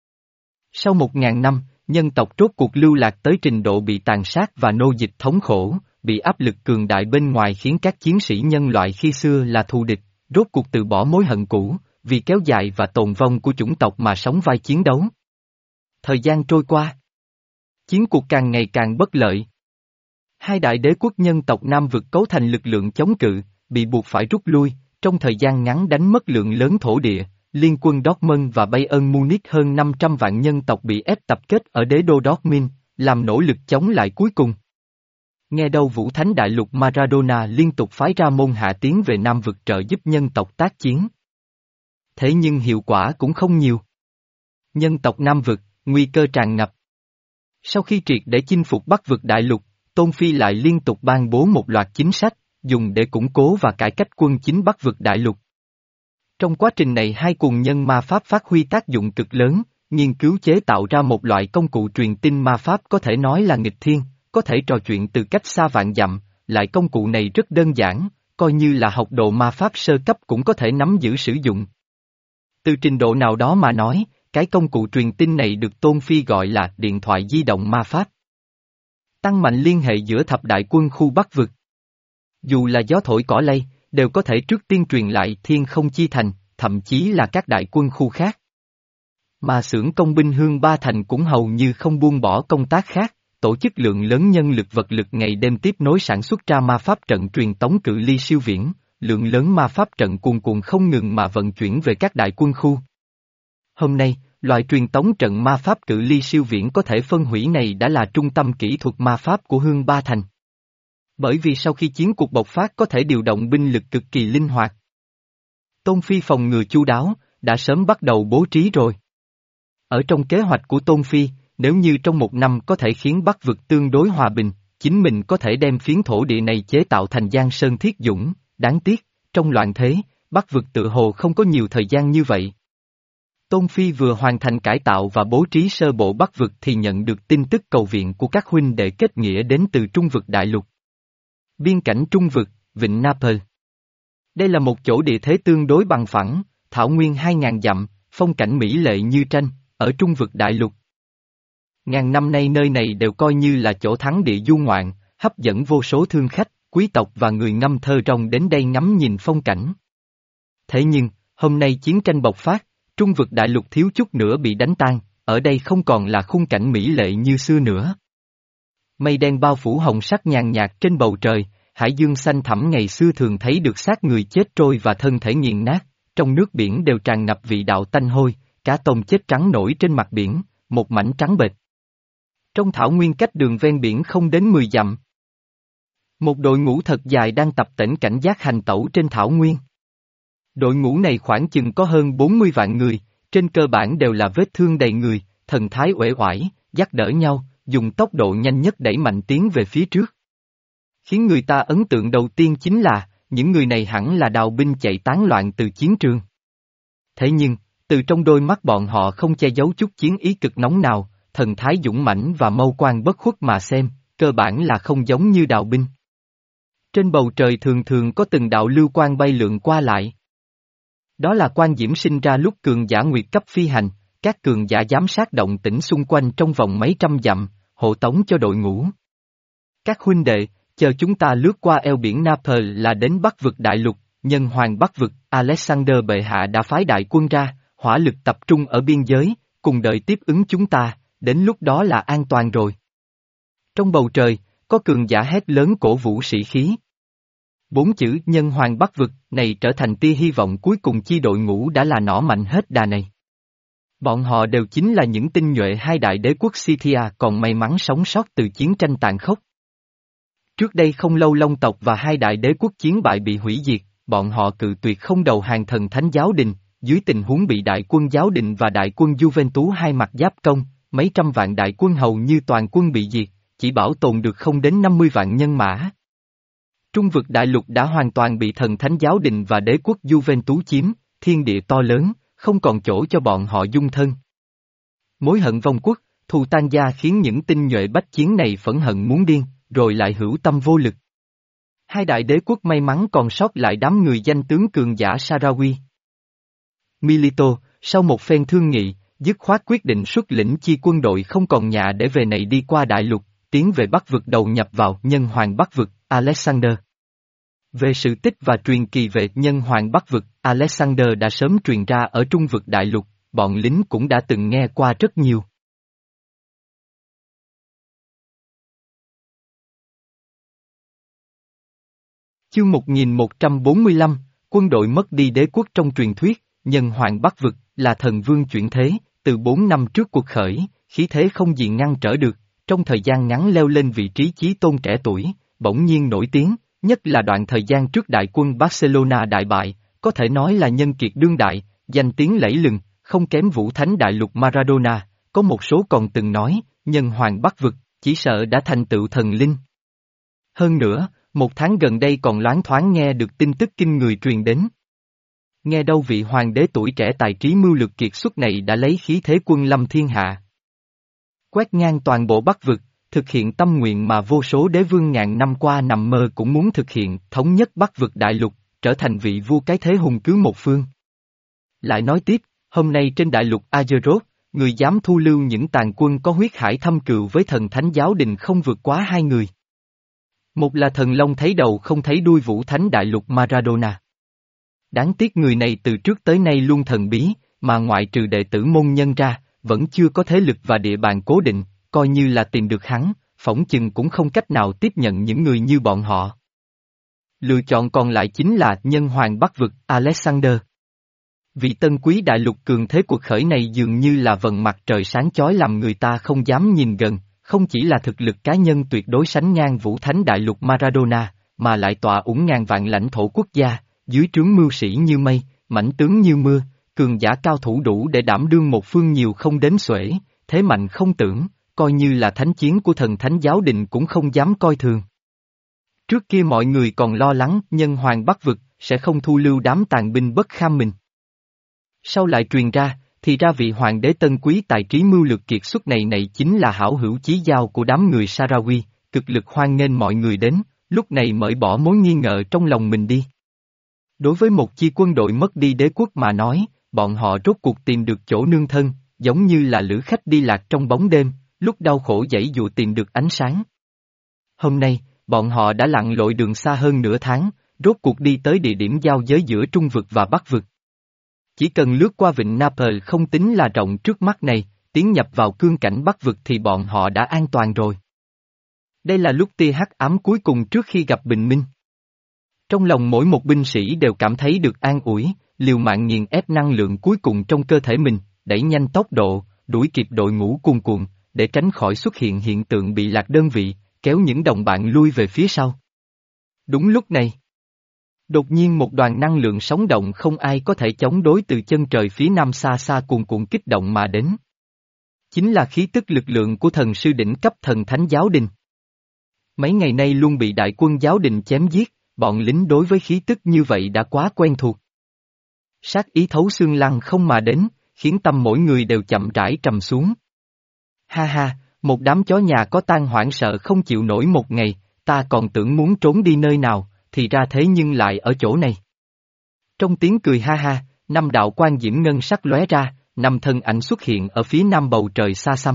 Sau một ngàn năm, nhân tộc rốt cuộc lưu lạc tới trình độ bị tàn sát và nô dịch thống khổ, bị áp lực cường đại bên ngoài khiến các chiến sĩ nhân loại khi xưa là thù địch, rốt cuộc từ bỏ mối hận cũ, vì kéo dài và tồn vong của chủng tộc mà sống vai chiến đấu. Thời gian trôi qua. Chiến cuộc càng ngày càng bất lợi. Hai đại đế quốc nhân tộc Nam vực cấu thành lực lượng chống cự, bị buộc phải rút lui, trong thời gian ngắn đánh mất lượng lớn thổ địa, liên quân Dortmund và Bayern Munich hơn năm trăm vạn nhân tộc bị ép tập kết ở đế đô Dortmund, làm nỗ lực chống lại cuối cùng. Nghe đâu Vũ Thánh Đại lục Maradona liên tục phái ra môn hạ tiến về Nam vực trợ giúp nhân tộc tác chiến. Thế nhưng hiệu quả cũng không nhiều. Nhân tộc Nam vực, nguy cơ tràn ngập. Sau khi triệt để chinh phục Bắc vực đại lục, Tôn Phi lại liên tục ban bố một loạt chính sách, dùng để củng cố và cải cách quân chính Bắc vực đại lục. Trong quá trình này hai cuồng nhân ma pháp phát huy tác dụng cực lớn, nghiên cứu chế tạo ra một loại công cụ truyền tin ma pháp có thể nói là nghịch thiên, có thể trò chuyện từ cách xa vạn dặm, lại công cụ này rất đơn giản, coi như là học độ ma pháp sơ cấp cũng có thể nắm giữ sử dụng. Từ trình độ nào đó mà nói, cái công cụ truyền tin này được Tôn Phi gọi là điện thoại di động ma pháp. Tăng mạnh liên hệ giữa thập đại quân khu Bắc vực. Dù là gió thổi cỏ lay, đều có thể trước tiên truyền lại Thiên Không Chi Thành, thậm chí là các đại quân khu khác. Mà xưởng công binh Hương Ba Thành cũng hầu như không buông bỏ công tác khác, tổ chức lượng lớn nhân lực vật lực ngày đêm tiếp nối sản xuất ra ma pháp trận truyền tống cự ly siêu viễn, lượng lớn ma pháp trận cuồn cuộn không ngừng mà vận chuyển về các đại quân khu. Hôm nay, loại truyền tống trận ma pháp cự ly siêu viễn có thể phân hủy này đã là trung tâm kỹ thuật ma pháp của Hương Ba Thành. Bởi vì sau khi chiến cuộc bộc phát có thể điều động binh lực cực kỳ linh hoạt. Tôn Phi phòng ngừa chu đáo, đã sớm bắt đầu bố trí rồi. Ở trong kế hoạch của Tôn Phi, nếu như trong một năm có thể khiến Bắc vực tương đối hòa bình, chính mình có thể đem phiến thổ địa này chế tạo thành Giang Sơn Thiết Dũng, đáng tiếc, trong loạn thế, Bắc vực tự hồ không có nhiều thời gian như vậy. Tôn Phi vừa hoàn thành cải tạo và bố trí sơ bộ Bắc vực thì nhận được tin tức cầu viện của các huynh đệ kết nghĩa đến từ Trung vực đại lục. Biên cảnh Trung vực, Vịnh Naples. Đây là một chỗ địa thế tương đối bằng phẳng, thảo nguyên hai ngàn dặm, phong cảnh mỹ lệ như tranh, ở Trung vực đại lục. Ngàn năm nay nơi này đều coi như là chỗ thắng địa du ngoạn, hấp dẫn vô số thương khách, quý tộc và người ngâm thơ rong đến đây ngắm nhìn phong cảnh. Thế nhưng, hôm nay chiến tranh bộc phát, Trung vực đại lục thiếu chút nữa bị đánh tan, ở đây không còn là khung cảnh mỹ lệ như xưa nữa. Mây đen bao phủ hồng sắc nhàn nhạt trên bầu trời, hải dương xanh thẳm ngày xưa thường thấy được xác người chết trôi và thân thể nghiền nát, trong nước biển đều tràn ngập vị đạo tanh hôi, cá tôm chết trắng nổi trên mặt biển, một mảnh trắng bệch. Trong thảo nguyên cách đường ven biển không đến mười dặm. Một đội ngũ thật dài đang tập tễnh cảnh giác hành tẩu trên thảo nguyên. Đội ngũ này khoảng chừng có hơn bốn mươi vạn người, trên cơ bản đều là vết thương đầy người, thần thái uể oải, dắt đỡ nhau, dùng tốc độ nhanh nhất đẩy mạnh tiến về phía trước. Khiến người ta ấn tượng đầu tiên chính là, những người này hẳn là đào binh chạy tán loạn từ chiến trường. Thế nhưng, từ trong đôi mắt bọn họ không che giấu chút chiến ý cực nóng nào, thần thái dũng mãnh và mâu quang bất khuất mà xem, cơ bản là không giống như đào binh. Trên bầu trời thường thường có từng đạo lưu quang bay lượn qua lại. Đó là quan diễm sinh ra lúc cường giả nguyệt cấp phi hành, các cường giả giám sát động tĩnh xung quanh trong vòng mấy trăm dặm, hộ tống cho đội ngũ. Các huynh đệ, chờ chúng ta lướt qua eo biển Naples là đến Bắc vực đại lục, nhân hoàng Bắc vực, Alexander bệ hạ đã phái đại quân ra, hỏa lực tập trung ở biên giới, cùng đợi tiếp ứng chúng ta, đến lúc đó là an toàn rồi. Trong bầu trời, có cường giả hét lớn cổ vũ sĩ khí. Bốn chữ nhân hoàng Bắc vực này trở thành tia hy vọng cuối cùng chi đội ngũ đã là nỏ mạnh hết đà này. Bọn họ đều chính là những tinh nhuệ hai đại đế quốc Scythia còn may mắn sống sót từ chiến tranh tàn khốc. Trước đây không lâu Long tộc và hai đại đế quốc chiến bại bị hủy diệt, bọn họ cự tuyệt không đầu hàng thần thánh giáo đình, dưới tình huống bị đại quân giáo đình và đại quân Juventus hai mặt giáp công, mấy trăm vạn đại quân hầu như toàn quân bị diệt, chỉ bảo tồn được không đến năm mươi vạn nhân mã. Trung vực đại lục đã hoàn toàn bị thần thánh giáo đình và đế quốc Juventus chiếm, thiên địa to lớn, không còn chỗ cho bọn họ dung thân. Mối hận vong quốc, thù tan gia khiến những tinh nhuệ bách chiến này phẫn hận muốn điên, rồi lại hữu tâm vô lực. Hai đại đế quốc may mắn còn sót lại đám người danh tướng cường giả Sarawi. Milito, sau một phen thương nghị, dứt khoát quyết định xuất lĩnh chi quân đội không còn nhà để về này đi qua đại lục, tiến về Bắc vực đầu nhập vào nhân hoàng Bắc vực, Alexander. Về sự tích và truyền kỳ về nhân hoàng Bắc vực, Alexander đã sớm truyền ra ở Trung vực đại lục, bọn lính cũng đã từng nghe qua rất nhiều. Chương một nghìn một trăm bốn mươi lăm, quân đội mất đi đế quốc trong truyền thuyết, nhân hoàng Bắc vực, là thần vương chuyển thế, từ bốn năm trước cuộc khởi, khí thế không gì ngăn trở được, trong thời gian ngắn leo lên vị trí chí tôn trẻ tuổi, bỗng nhiên nổi tiếng, nhất là đoạn thời gian trước đại quân Barcelona đại bại, có thể nói là nhân kiệt đương đại, danh tiếng lẫy lừng, không kém vũ thánh đại lục Maradona, có một số còn từng nói, nhân hoàng Bắc vực, chỉ sợ đã thành tựu thần linh. Hơn nữa, một tháng gần đây còn loáng thoáng nghe được tin tức kinh người truyền đến. Nghe đâu vị hoàng đế tuổi trẻ tài trí mưu lược kiệt xuất này đã lấy khí thế quân lâm thiên hạ. Quét ngang toàn bộ Bắc vực, thực hiện tâm nguyện mà vô số đế vương ngàn năm qua nằm mơ cũng muốn thực hiện, thống nhất Bắc vực đại lục, trở thành vị vua cái thế hùng cứ một phương. Lại nói tiếp, hôm nay trên đại lục Azeroth, người dám thu lưu những tàn quân có huyết hải thâm cừu với thần thánh giáo đình không vượt quá hai người. Một là thần long thấy đầu không thấy đuôi vũ thánh đại lục Maradona. Đáng tiếc người này từ trước tới nay luôn thần bí, mà ngoại trừ đệ tử môn nhân ra, vẫn chưa có thế lực và địa bàn cố định, coi như là tìm được hắn, phỏng chừng cũng không cách nào tiếp nhận những người như bọn họ. Lựa chọn còn lại chính là nhân hoàng Bắc vực Alexander. Vị tân quý đại lục cường thế cuộc khởi này dường như là vầng mặt trời sáng chói làm người ta không dám nhìn gần, không chỉ là thực lực cá nhân tuyệt đối sánh ngang vũ thánh đại lục Maradona, mà lại tọa ủng ngàn vạn lãnh thổ quốc gia, dưới trướng mưu sĩ như mây, mãnh tướng như mưa, cường giả cao thủ đủ để đảm đương một phương nhiều không đếm xuể, thế mạnh không tưởng, coi như là thánh chiến của thần thánh giáo đình cũng không dám coi thường. Trước kia mọi người còn lo lắng nhân hoàng Bắc vực sẽ không thu lưu đám tàn binh bất kham mình. Sau lại truyền ra, thì ra vị hoàng đế tân quý tài trí mưu lược kiệt xuất này này chính là hảo hữu chí giao của đám người Sarawi, cực lực hoan nghênh mọi người đến, lúc này mới bỏ mối nghi ngờ trong lòng mình đi. Đối với một chi quân đội mất đi đế quốc mà nói, bọn họ rốt cuộc tìm được chỗ nương thân, giống như là lữ khách đi lạc trong bóng đêm, lúc đau khổ dãy dụa tìm được ánh sáng. Hôm nay, bọn họ đã lặn lội đường xa hơn nửa tháng, rốt cuộc đi tới địa điểm giao giới giữa Trung vực và Bắc vực. Chỉ cần lướt qua vịnh Naples không tính là rộng trước mắt này, tiến nhập vào cương cảnh Bắc vực thì bọn họ đã an toàn rồi. Đây là lúc tia hắc ám cuối cùng trước khi gặp bình minh. Trong lòng mỗi một binh sĩ đều cảm thấy được an ủi, liều mạng nghiền ép năng lượng cuối cùng trong cơ thể mình, đẩy nhanh tốc độ, đuổi kịp đội ngũ cuồn cuộn, để tránh khỏi xuất hiện hiện tượng bị lạc đơn vị, kéo những đồng bạn lui về phía sau. Đúng lúc này, đột nhiên một đoàn năng lượng sống động không ai có thể chống đối từ chân trời phía nam xa xa cuồn cuộn kích động mà đến. Chính là khí tức lực lượng của thần sư đỉnh cấp thần thánh giáo đình. Mấy ngày nay luôn bị đại quân giáo đình chém giết, bọn lính đối với khí tức như vậy đã quá quen thuộc. Sát ý thấu xương lăng không mà đến, khiến tâm mỗi người đều chậm rãi trầm xuống. Ha ha, một đám chó nhà có tang hoảng sợ không chịu nổi một ngày, ta còn tưởng muốn trốn đi nơi nào, thì ra thế nhưng lại ở chỗ này. Trong tiếng cười ha ha, năm đạo quan diễm ngân sắc lóe ra, năm thân ảnh xuất hiện ở phía nam bầu trời xa xăm.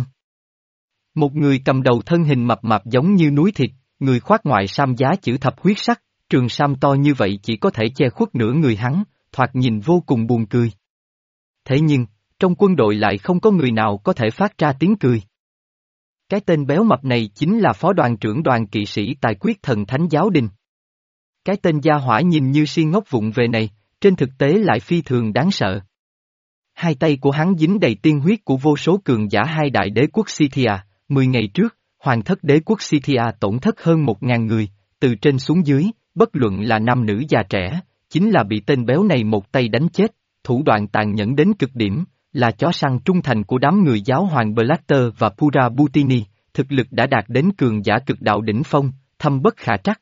Một người cầm đầu thân hình mập mạp giống như núi thịt, người khoác ngoại sam giá chữ thập huyết sắc, trường sam to như vậy chỉ có thể che khuất nửa người hắn, thoạt nhìn vô cùng buồn cười. Thế nhưng, trong quân đội lại không có người nào có thể phát ra tiếng cười. Cái tên béo mập này chính là phó đoàn trưởng đoàn kỵ sĩ tài quyết thần thánh giáo đình. Cái tên gia hỏa nhìn như si ngốc vụng về này, trên thực tế lại phi thường đáng sợ. Hai tay của hắn dính đầy tiên huyết của vô số cường giả hai đại đế quốc Scythia, mười ngày trước, hoàng thất đế quốc Scythia tổn thất hơn một ngàn người, từ trên xuống dưới, bất luận là nam nữ già trẻ, chính là bị tên béo này một tay đánh chết, thủ đoạn tàn nhẫn đến cực điểm, là chó săn trung thành của đám người giáo hoàng Blatter và Pura Butini, thực lực đã đạt đến cường giả cực đạo đỉnh phong, thâm bất khả trắc.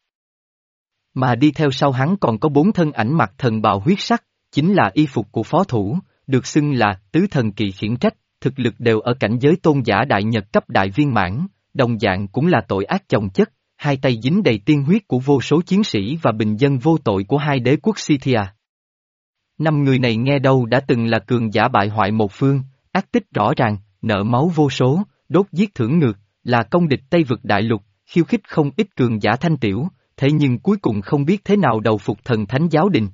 Mà đi theo sau hắn còn có bốn thân ảnh mặc thần bào huyết sắc, chính là y phục của phó thủ, được xưng là tứ thần kỳ khiển trách, thực lực đều ở cảnh giới tôn giả đại nhật cấp đại viên mãn, đồng dạng cũng là tội ác chồng chất, hai tay dính đầy tiên huyết của vô số chiến sĩ và bình dân vô tội của hai đế quốc Scythia. Năm người này nghe đâu đã từng là cường giả bại hoại một phương, ác tích rõ ràng, nợ máu vô số, đốt giết thưởng ngược, là công địch Tây vực đại lục, khiêu khích không ít cường giả thanh tiểu, thế nhưng cuối cùng không biết thế nào đầu phục thần thánh giáo đình.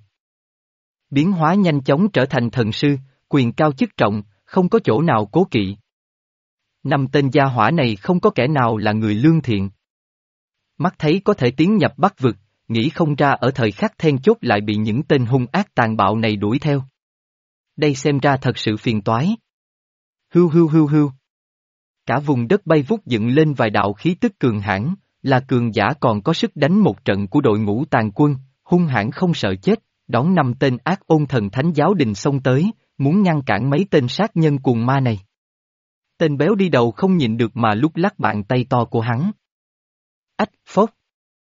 Biến hóa nhanh chóng trở thành thần sư, quyền cao chức trọng, không có chỗ nào cố kỵ. Năm tên gia hỏa này không có kẻ nào là người lương thiện. Mắt thấy có thể tiến nhập Bắc vực, nghĩ không ra ở thời khắc then chốt lại bị những tên hung ác tàn bạo này đuổi theo. Đây xem ra thật sự phiền toái. Hưu hưu hưu hưu. Cả vùng đất bay vút dựng lên vài đạo khí tức cường hãn, là cường giả còn có sức đánh một trận của đội ngũ tàn quân, hung hãn không sợ chết, đón năm tên ác ôn thần thánh giáo đình xông tới, muốn ngăn cản mấy tên sát nhân cuồng ma này. Tên béo đi đầu không nhịn được mà lúc lắc bàn tay to của hắn. Ách, phốt.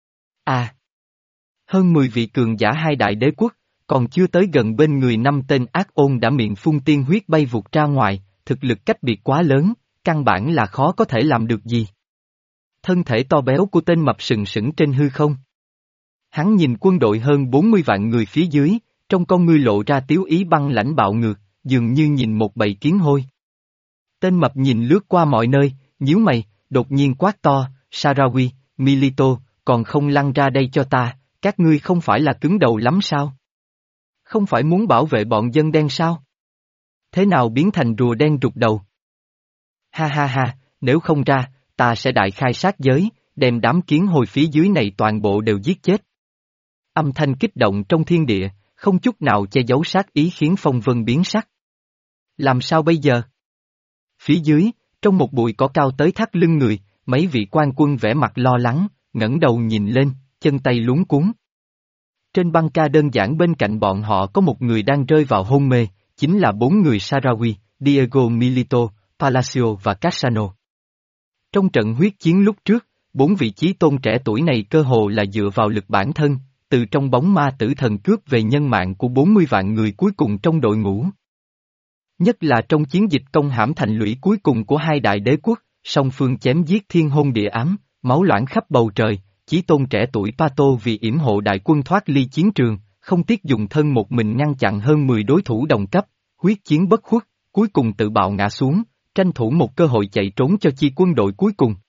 À! Hơn mười vị cường giả hai đại đế quốc, còn chưa tới gần bên người năm tên ác ôn đã miệng phun tiên huyết bay vụt ra ngoài, thực lực cách biệt quá lớn, căn bản là khó có thể làm được gì. Thân thể to béo của tên mập sừng sững trên hư không. Hắn nhìn quân đội hơn bốn mươi vạn người phía dưới, trong con ngươi lộ ra tiếu ý băng lãnh bạo ngược, dường như nhìn một bầy kiến hôi. Tên mập nhìn lướt qua mọi nơi, nhíu mày, đột nhiên quát to, Sarawi, Milito, còn không lăn ra đây cho ta, các ngươi không phải là cứng đầu lắm sao? Không phải muốn bảo vệ bọn dân đen sao? Thế nào biến thành rùa đen rụt đầu? Ha ha ha, nếu không ra, ta sẽ đại khai sát giới, đem đám kiến hồi phía dưới này toàn bộ đều giết chết. Âm thanh kích động trong thiên địa, không chút nào che giấu sát ý khiến phong vân biến sắc. Làm sao bây giờ? Phía dưới, trong một bụi cỏ cao tới thắt lưng người, mấy vị quan quân vẻ mặt lo lắng, ngẩng đầu nhìn lên, chân tay luống cuống. Trên băng ca đơn giản bên cạnh bọn họ có một người đang rơi vào hôn mê, chính là bốn người Sarawi, Diego Milito, Palacio và Cassano. Trong trận huyết chiến lúc trước, bốn vị chí tôn trẻ tuổi này cơ hồ là dựa vào lực bản thân, từ trong bóng ma tử thần cướp về nhân mạng của bốn mươi vạn người cuối cùng trong đội ngũ. Nhất là trong chiến dịch công hãm thành lũy cuối cùng của hai đại đế quốc, song phương chém giết thiên hôn địa ám, máu loãng khắp bầu trời, chí tôn trẻ tuổi Pato vì yểm hộ đại quân thoát ly chiến trường, không tiếc dùng thân một mình ngăn chặn hơn mười đối thủ đồng cấp, huyết chiến bất khuất, cuối cùng tự bạo ngã xuống, tranh thủ một cơ hội chạy trốn cho chi quân đội cuối cùng.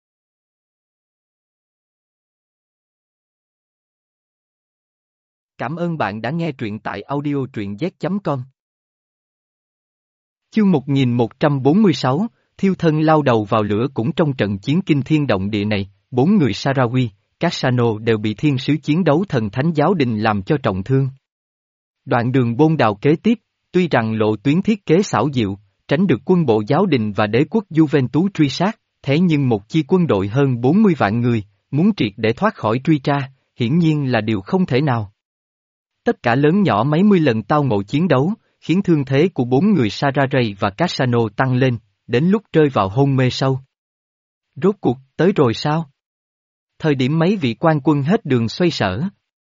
Cảm ơn bạn đã nghe truyện tại audio truyện z chấm com. Chương một nghìn một trăm bốn mươi sáu, thiêu thân lao đầu vào lửa. Cũng trong trận chiến kinh thiên động địa này, bốn người Sarawi, Cassano đều bị thiên sứ chiến đấu thần thánh giáo đình làm cho trọng thương. Đoạn đường bôn đào kế tiếp, tuy rằng lộ tuyến thiết kế xảo diệu, tránh được quân bộ giáo đình và đế quốc Juventus truy sát, thế nhưng một chi quân đội hơn bốn mươi vạn người, muốn triệt để thoát khỏi truy tra, hiển nhiên là điều không thể nào. Tất cả lớn nhỏ mấy mươi lần tao ngộ chiến đấu, khiến thương thế của bốn người Sararay và Cassano tăng lên, đến lúc rơi vào hôn mê sâu. Rốt cuộc, tới rồi sao? Thời điểm mấy vị quan quân hết đường xoay sở.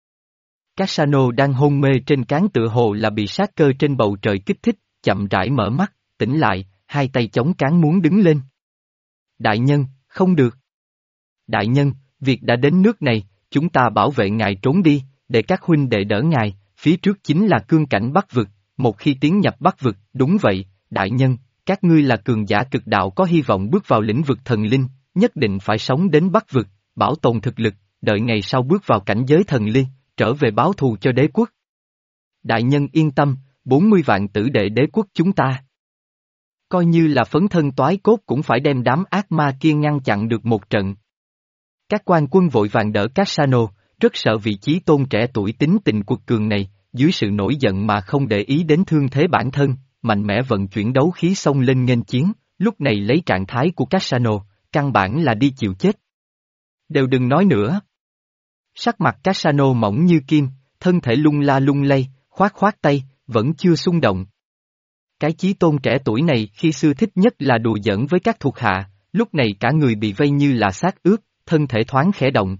Cassano đang hôn mê trên cán tựa hồ là bị sát cơ trên bầu trời kích thích, chậm rãi mở mắt, tỉnh lại, hai tay chống cán muốn đứng lên. Đại nhân, không được. Đại nhân, việc đã đến nước này, chúng ta bảo vệ ngài trốn đi, để các huynh đệ đỡ ngài, phía trước chính là cương cảnh Bắc vực, một khi tiến nhập Bắc vực, đúng vậy, đại nhân, các ngươi là cường giả cực đạo có hy vọng bước vào lĩnh vực thần linh, nhất định phải sống đến Bắc vực, bảo tồn thực lực, đợi ngày sau bước vào cảnh giới thần linh, trở về báo thù cho đế quốc. Đại nhân yên tâm, bốn mươi vạn tử đệ đế quốc chúng ta. Coi như là phấn thân toái cốt cũng phải đem đám ác ma kia ngăn chặn được một trận. Các quan quân vội vàng đỡ Cassano, rất sợ vị chí tôn trẻ tuổi tính tình cuột cường này, dưới sự nổi giận mà không để ý đến thương thế bản thân, mạnh mẽ vận chuyển đấu khí xông lên nghênh chiến, lúc này lấy trạng thái của Cassano, căn bản là đi chịu chết. Đều đừng nói nữa. Sắc mặt Cassano mỏng như kim, thân thể lung la lung lay, khoát khoát tay, vẫn chưa xung động. Cái chí tôn trẻ tuổi này khi xưa thích nhất là đùa giỡn với các thuộc hạ, lúc này cả người bị vây như là xác ướp, thân thể thoáng khẽ động.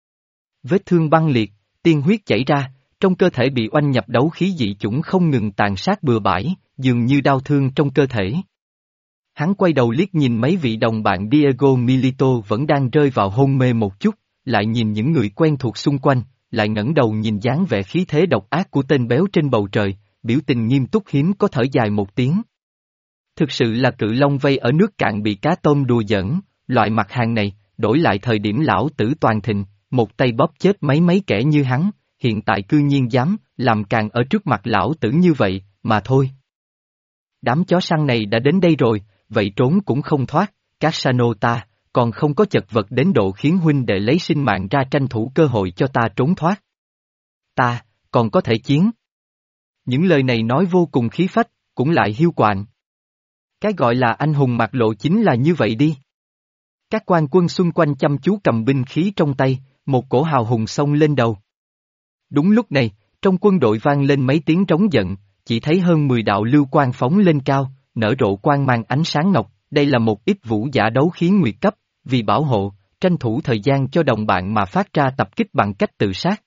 Vết thương băng liệt, tiên huyết chảy ra, trong cơ thể bị oanh nhập đấu khí dị chủng không ngừng tàn sát bừa bãi, dường như đau thương trong cơ thể. Hắn quay đầu liếc nhìn mấy vị đồng bạn Diego Milito vẫn đang rơi vào hôn mê một chút, lại nhìn những người quen thuộc xung quanh, lại ngẩng đầu nhìn dáng vẻ khí thế độc ác của tên béo trên bầu trời, biểu tình nghiêm túc hiếm có thở dài một tiếng. Thực sự là cự long vây ở nước cạn bị cá tôm đùa giỡn, loại mặt hàng này, đổi lại thời điểm lão tử toàn thịnh, một tay bóp chết mấy mấy kẻ như hắn, hiện tại cư nhiên dám, làm càng ở trước mặt lão tử như vậy, mà thôi. Đám chó săn này đã đến đây rồi, vậy trốn cũng không thoát, Cassano ta, còn không có chật vật đến độ khiến huynh đệ lấy sinh mạng ra tranh thủ cơ hội cho ta trốn thoát. Ta, còn có thể chiến. Những lời này nói vô cùng khí phách, cũng lại hiu quạnh. Cái gọi là anh hùng mặt lộ chính là như vậy đi. Các quan quân xung quanh chăm chú cầm binh khí trong tay, một cổ hào hùng xông lên đầu. Đúng lúc này, trong quân đội vang lên mấy tiếng trống giận, chỉ thấy hơn mười đạo lưu quang phóng lên cao, nở rộ quang mang ánh sáng ngọc, đây là một ít vũ giả đấu khí nguyệt cấp, vì bảo hộ, tranh thủ thời gian cho đồng bạn mà phát ra tập kích bằng cách tự sát.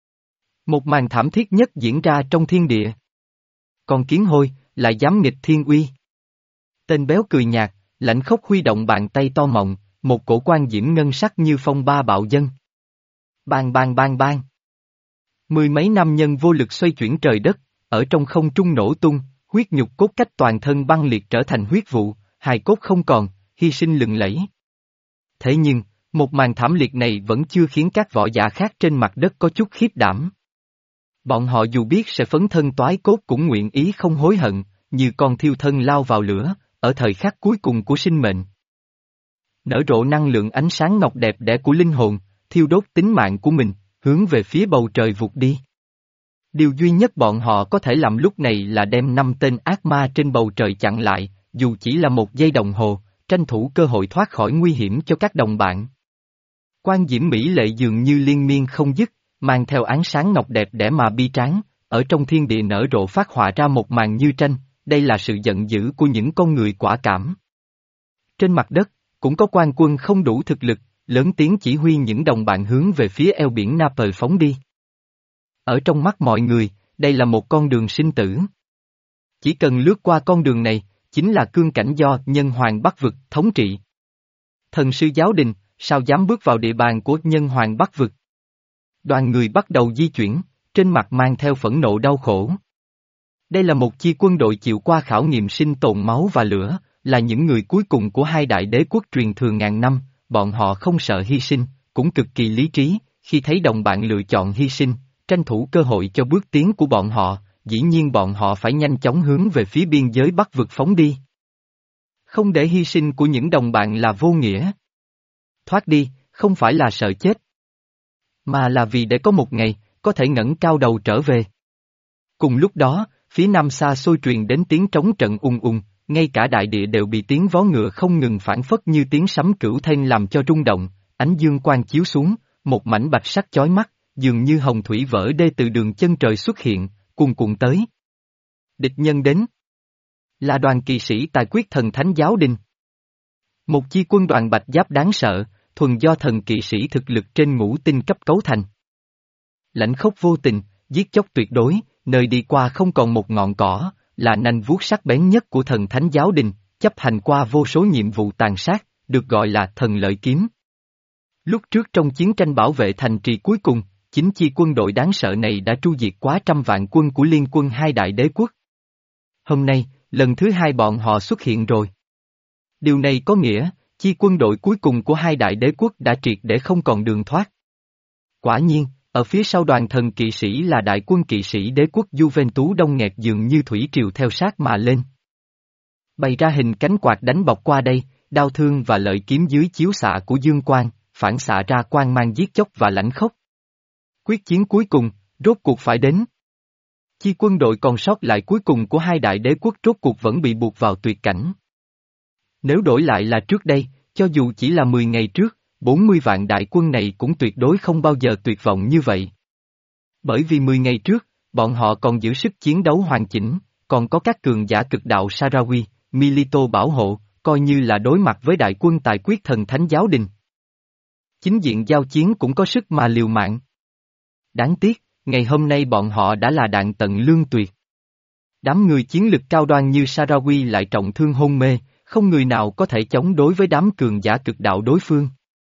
Một màn thảm thiết nhất diễn ra trong thiên địa. Con kiến hôi, lại dám nghịch thiên uy. Tên béo cười nhạt, lãnh khốc huy động bàn tay to mọng, một cổ quan diễm ngân sắc như phong ba bạo dân. Bang bang bang bang. Mười mấy nam nhân vô lực xoay chuyển trời đất, ở trong không trung nổ tung, huyết nhục cốt cách toàn thân băng liệt trở thành huyết vụ, hài cốt không còn, hy sinh lừng lẫy. Thế nhưng, một màn thảm liệt này vẫn chưa khiến các võ giả khác trên mặt đất có chút khiếp đảm. Bọn họ dù biết sẽ phấn thân toái cốt cũng nguyện ý không hối hận, như con thiêu thân lao vào lửa, ở thời khắc cuối cùng của sinh mệnh. Nở rộ năng lượng ánh sáng ngọc đẹp đẽ của linh hồn, thiêu đốt tính mạng của mình, hướng về phía bầu trời vụt đi. Điều duy nhất bọn họ có thể làm lúc này là đem năm tên ác ma trên bầu trời chặn lại, dù chỉ là một giây đồng hồ, tranh thủ cơ hội thoát khỏi nguy hiểm cho các đồng bạn. Quan diễm mỹ lệ dường như liên miên không dứt, mang theo ánh sáng ngọc đẹp đẽ mà bi tráng, ở trong thiên địa nở rộ phát họa ra một màn như tranh, đây là sự giận dữ của những con người quả cảm. Trên mặt đất, cũng có quan quân không đủ thực lực, lớn tiếng chỉ huy những đồng bạn hướng về phía eo biển Naples phóng đi. Ở trong mắt mọi người, đây là một con đường sinh tử. Chỉ cần lướt qua con đường này, chính là cương cảnh do nhân hoàng Bắc vực thống trị. Thần sư giáo đình, sao dám bước vào địa bàn của nhân hoàng Bắc vực? Đoàn người bắt đầu di chuyển, trên mặt mang theo phẫn nộ đau khổ. Đây là một chi quân đội chịu qua khảo nghiệm sinh tồn máu và lửa, là những người cuối cùng của hai đại đế quốc truyền thừa ngàn năm, bọn họ không sợ hy sinh, cũng cực kỳ lý trí, khi thấy đồng bạn lựa chọn hy sinh, tranh thủ cơ hội cho bước tiến của bọn họ, dĩ nhiên bọn họ phải nhanh chóng hướng về phía biên giới Bắc vực phóng đi. Không để hy sinh của những đồng bạn là vô nghĩa. Thoát đi, không phải là sợ chết, mà là vì để có một ngày, có thể ngẩng cao đầu trở về. Cùng lúc đó, phía nam xa xôi truyền đến tiếng trống trận ung ung, ngay cả đại địa đều bị tiếng vó ngựa không ngừng phản phất như tiếng sấm cửu thanh làm cho rung động, ánh dương quang chiếu xuống, một mảnh bạch sắc chói mắt, dường như hồng thủy vỡ đê từ đường chân trời xuất hiện, cuồn cuộn tới. Địch nhân đến. Là đoàn kỵ sĩ tài quyết thần thánh giáo đình. Một chi quân đoàn bạch giáp đáng sợ, thuần do thần kỵ sĩ thực lực trên ngũ tinh cấp cấu thành. Lãnh khốc vô tình, giết chóc tuyệt đối, nơi đi qua không còn một ngọn cỏ, là nanh vuốt sắc bén nhất của thần thánh giáo đình, chấp hành qua vô số nhiệm vụ tàn sát, được gọi là thần lợi kiếm. Lúc trước trong chiến tranh bảo vệ thành trì cuối cùng, chính chi quân đội đáng sợ này đã tru diệt quá trăm vạn quân của liên quân hai đại đế quốc. Hôm nay, lần thứ hai bọn họ xuất hiện rồi. Điều này có nghĩa, chi quân đội cuối cùng của hai đại đế quốc đã triệt để không còn đường thoát. Quả nhiên, ở phía sau đoàn thần kỵ sĩ là đại quân kỵ sĩ đế quốc Juventus đông nghẹt dường như thủy triều theo sát mà lên. Bày ra hình cánh quạt đánh bọc qua đây, đao thương và lợi kiếm dưới chiếu xạ của dương quang, phản xạ ra quang mang giết chóc và lãnh khốc. Quyết chiến cuối cùng, rốt cuộc phải đến. Chi quân đội còn sót lại cuối cùng của hai đại đế quốc rốt cuộc vẫn bị buộc vào tuyệt cảnh. Nếu đổi lại là trước đây, cho dù chỉ là mười ngày trước, bốn mươi vạn đại quân này cũng tuyệt đối không bao giờ tuyệt vọng như vậy. Bởi vì mười ngày trước, bọn họ còn giữ sức chiến đấu hoàn chỉnh, còn có các cường giả cực đạo Sarawi, Milito bảo hộ, coi như là đối mặt với đại quân tài quyết thần thánh giáo đình. Chính diện giao chiến cũng có sức mà liều mạng. Đáng tiếc, ngày hôm nay bọn họ đã là đạn tận lương tuyệt. Đám người chiến lực cao đoan như Sarawi lại trọng thương hôn mê, không người nào có thể chống đối với đám cường giả cực đạo đối phương.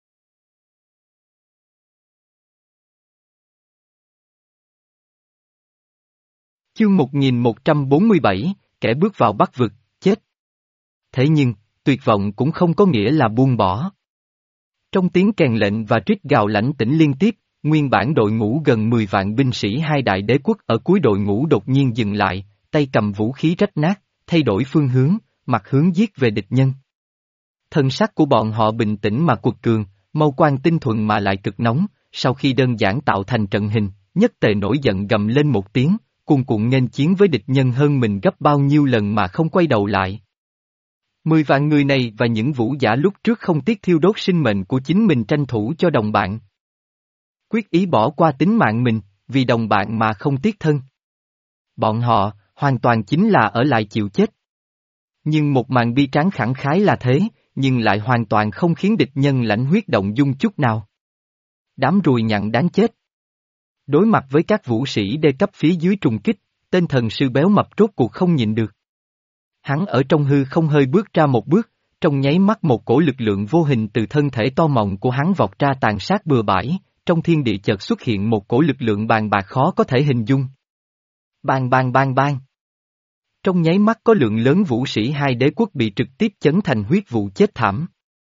Chương một nghìn một trăm bốn mươi bảy, kẻ bước vào Bắc vực, chết. Thế nhưng, tuyệt vọng cũng không có nghĩa là buông bỏ. Trong tiếng kèn lệnh và trích gào lãnh tĩnh liên tiếp, nguyên bản đội ngũ gần mười vạn binh sĩ hai đại đế quốc ở cuối đội ngũ đột nhiên dừng lại, tay cầm vũ khí rách nát, thay đổi phương hướng, mặt hướng giết về địch nhân. Thân sắc của bọn họ bình tĩnh mà cuột cường, mâu quang tinh thuần mà lại cực nóng, sau khi đơn giản tạo thành trận hình, nhất tề nổi giận gầm lên một tiếng, cuồn cuộn nghênh chiến với địch nhân hơn mình gấp bao nhiêu lần mà không quay đầu lại. Mười vạn người này và những vũ giả lúc trước không tiếc thiêu đốt sinh mệnh của chính mình tranh thủ cho đồng bạn. Quyết ý bỏ qua tính mạng mình, vì đồng bạn mà không tiếc thân. Bọn họ, hoàn toàn chính là ở lại chịu chết. Nhưng một màn bi tráng khẳng khái là thế, nhưng lại hoàn toàn không khiến địch nhân lãnh huyết động dung chút nào. Đám ruồi nhặn đáng chết. Đối mặt với các vũ sĩ đê cấp phía dưới trùng kích, tên thần sư béo mập rốt cuộc không nhịn được. Hắn ở trong hư không hơi bước ra một bước, trong nháy mắt một cổ lực lượng vô hình từ thân thể to mọng của hắn vọt ra tàn sát bừa bãi, trong thiên địa chợt xuất hiện một cổ lực lượng bàn bạc khó có thể hình dung. Bang bang bang bang. Trong nháy mắt có lượng lớn vũ sĩ hai đế quốc bị trực tiếp chấn thành huyết vụ chết thảm.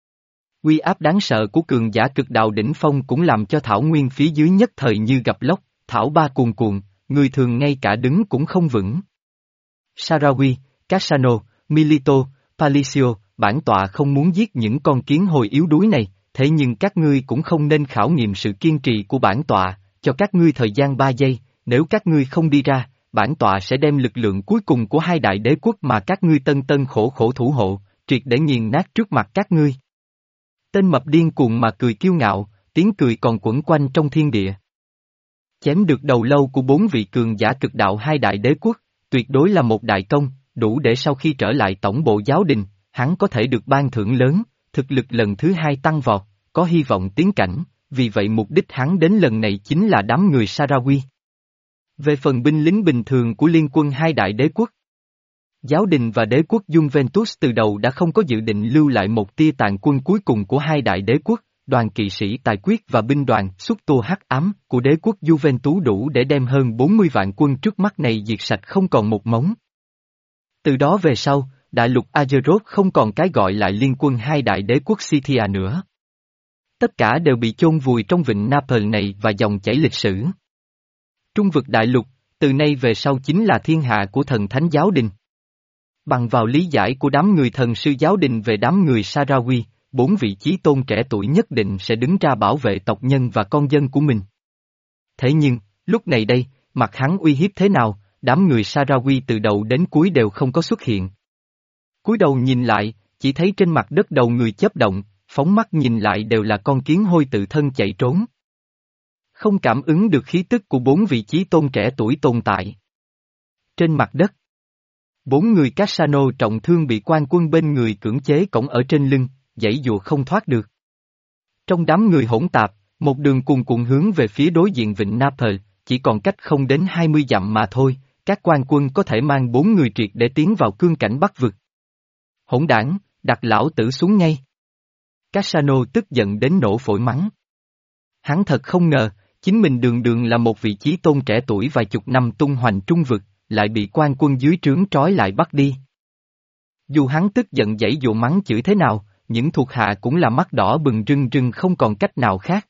Uy áp đáng sợ của cường giả cực đạo đỉnh phong cũng làm cho thảo nguyên phía dưới nhất thời như gặp lốc, thảo ba cuồn cuộn, người thường ngay cả đứng cũng không vững. Sarawi, Cassano, Milito, Palicio, bản tọa không muốn giết những con kiến hồi yếu đuối này, thế nhưng các ngươi cũng không nên khảo nghiệm sự kiên trì của bản tọa, cho các ngươi thời gian ba giây, nếu các ngươi không đi ra, bản tọa sẽ đem lực lượng cuối cùng của hai đại đế quốc mà các ngươi tân tân khổ khổ thủ hộ, triệt để nghiền nát trước mặt các ngươi. Tên mập điên cuồng mà cười kiêu ngạo, tiếng cười còn quẩn quanh trong thiên địa. Chém được đầu lâu của bốn vị cường giả cực đạo hai đại đế quốc, tuyệt đối là một đại công, đủ để sau khi trở lại tổng bộ giáo đình, hắn có thể được ban thưởng lớn, thực lực lần thứ hai tăng vọt, có hy vọng tiến cảnh, vì vậy mục đích hắn đến lần này chính là đám người Sarawi. Về phần binh lính bình thường của liên quân hai đại đế quốc, giáo đình và đế quốc Juventus từ đầu đã không có dự định lưu lại một tia tàn quân cuối cùng của hai đại đế quốc, đoàn kỵ sĩ tài quyết và binh đoàn xúc tua hắc ám của đế quốc Juventus đủ để đem hơn bốn mươi vạn quân trước mắt này diệt sạch không còn một mống. Từ đó về sau, đại lục Azeroth không còn cái gọi lại liên quân hai đại đế quốc Scythia nữa. Tất cả đều bị chôn vùi trong vịnh Naples này và dòng chảy lịch sử. Trung vực đại lục, từ nay về sau chính là thiên hạ của thần thánh giáo đình. Bằng vào lý giải của đám người thần sư giáo đình về đám người Sarawi, bốn vị chí tôn trẻ tuổi nhất định sẽ đứng ra bảo vệ tộc nhân và con dân của mình. Thế nhưng, lúc này đây, mặt hắn uy hiếp thế nào, đám người Sarawi từ đầu đến cuối đều không có xuất hiện. Cúi đầu nhìn lại, chỉ thấy trên mặt đất đầu người chớp động, phóng mắt nhìn lại đều là con kiến hôi tự thân chạy trốn. Không cảm ứng được khí tức của bốn vị chí tôn trẻ tuổi tồn tại. Trên mặt đất, bốn người Cassano trọng thương bị quan quân bên người cưỡng chế cõng ở trên lưng, giãy dụa không thoát được. Trong đám người hỗn tạp, một đường cuồn cuộn hướng về phía đối diện vịnh Naples, chỉ còn cách không đến hai mươi dặm mà thôi, các quan quân có thể mang bốn người triệt để tiến vào cương cảnh Bắc vực. Hỗn đảng, đặt lão tử xuống ngay. Cassano tức giận đến nổ phổi mắng. Hắn thật không ngờ, chính mình đường đường là một vị chí tôn trẻ tuổi vài chục năm tung hoành trung vực, lại bị quan quân dưới trướng trói lại bắt đi. Dù hắn tức giận giãy dụa mắng chửi thế nào, những thuộc hạ cũng là mắt đỏ bừng rưng rưng không còn cách nào khác.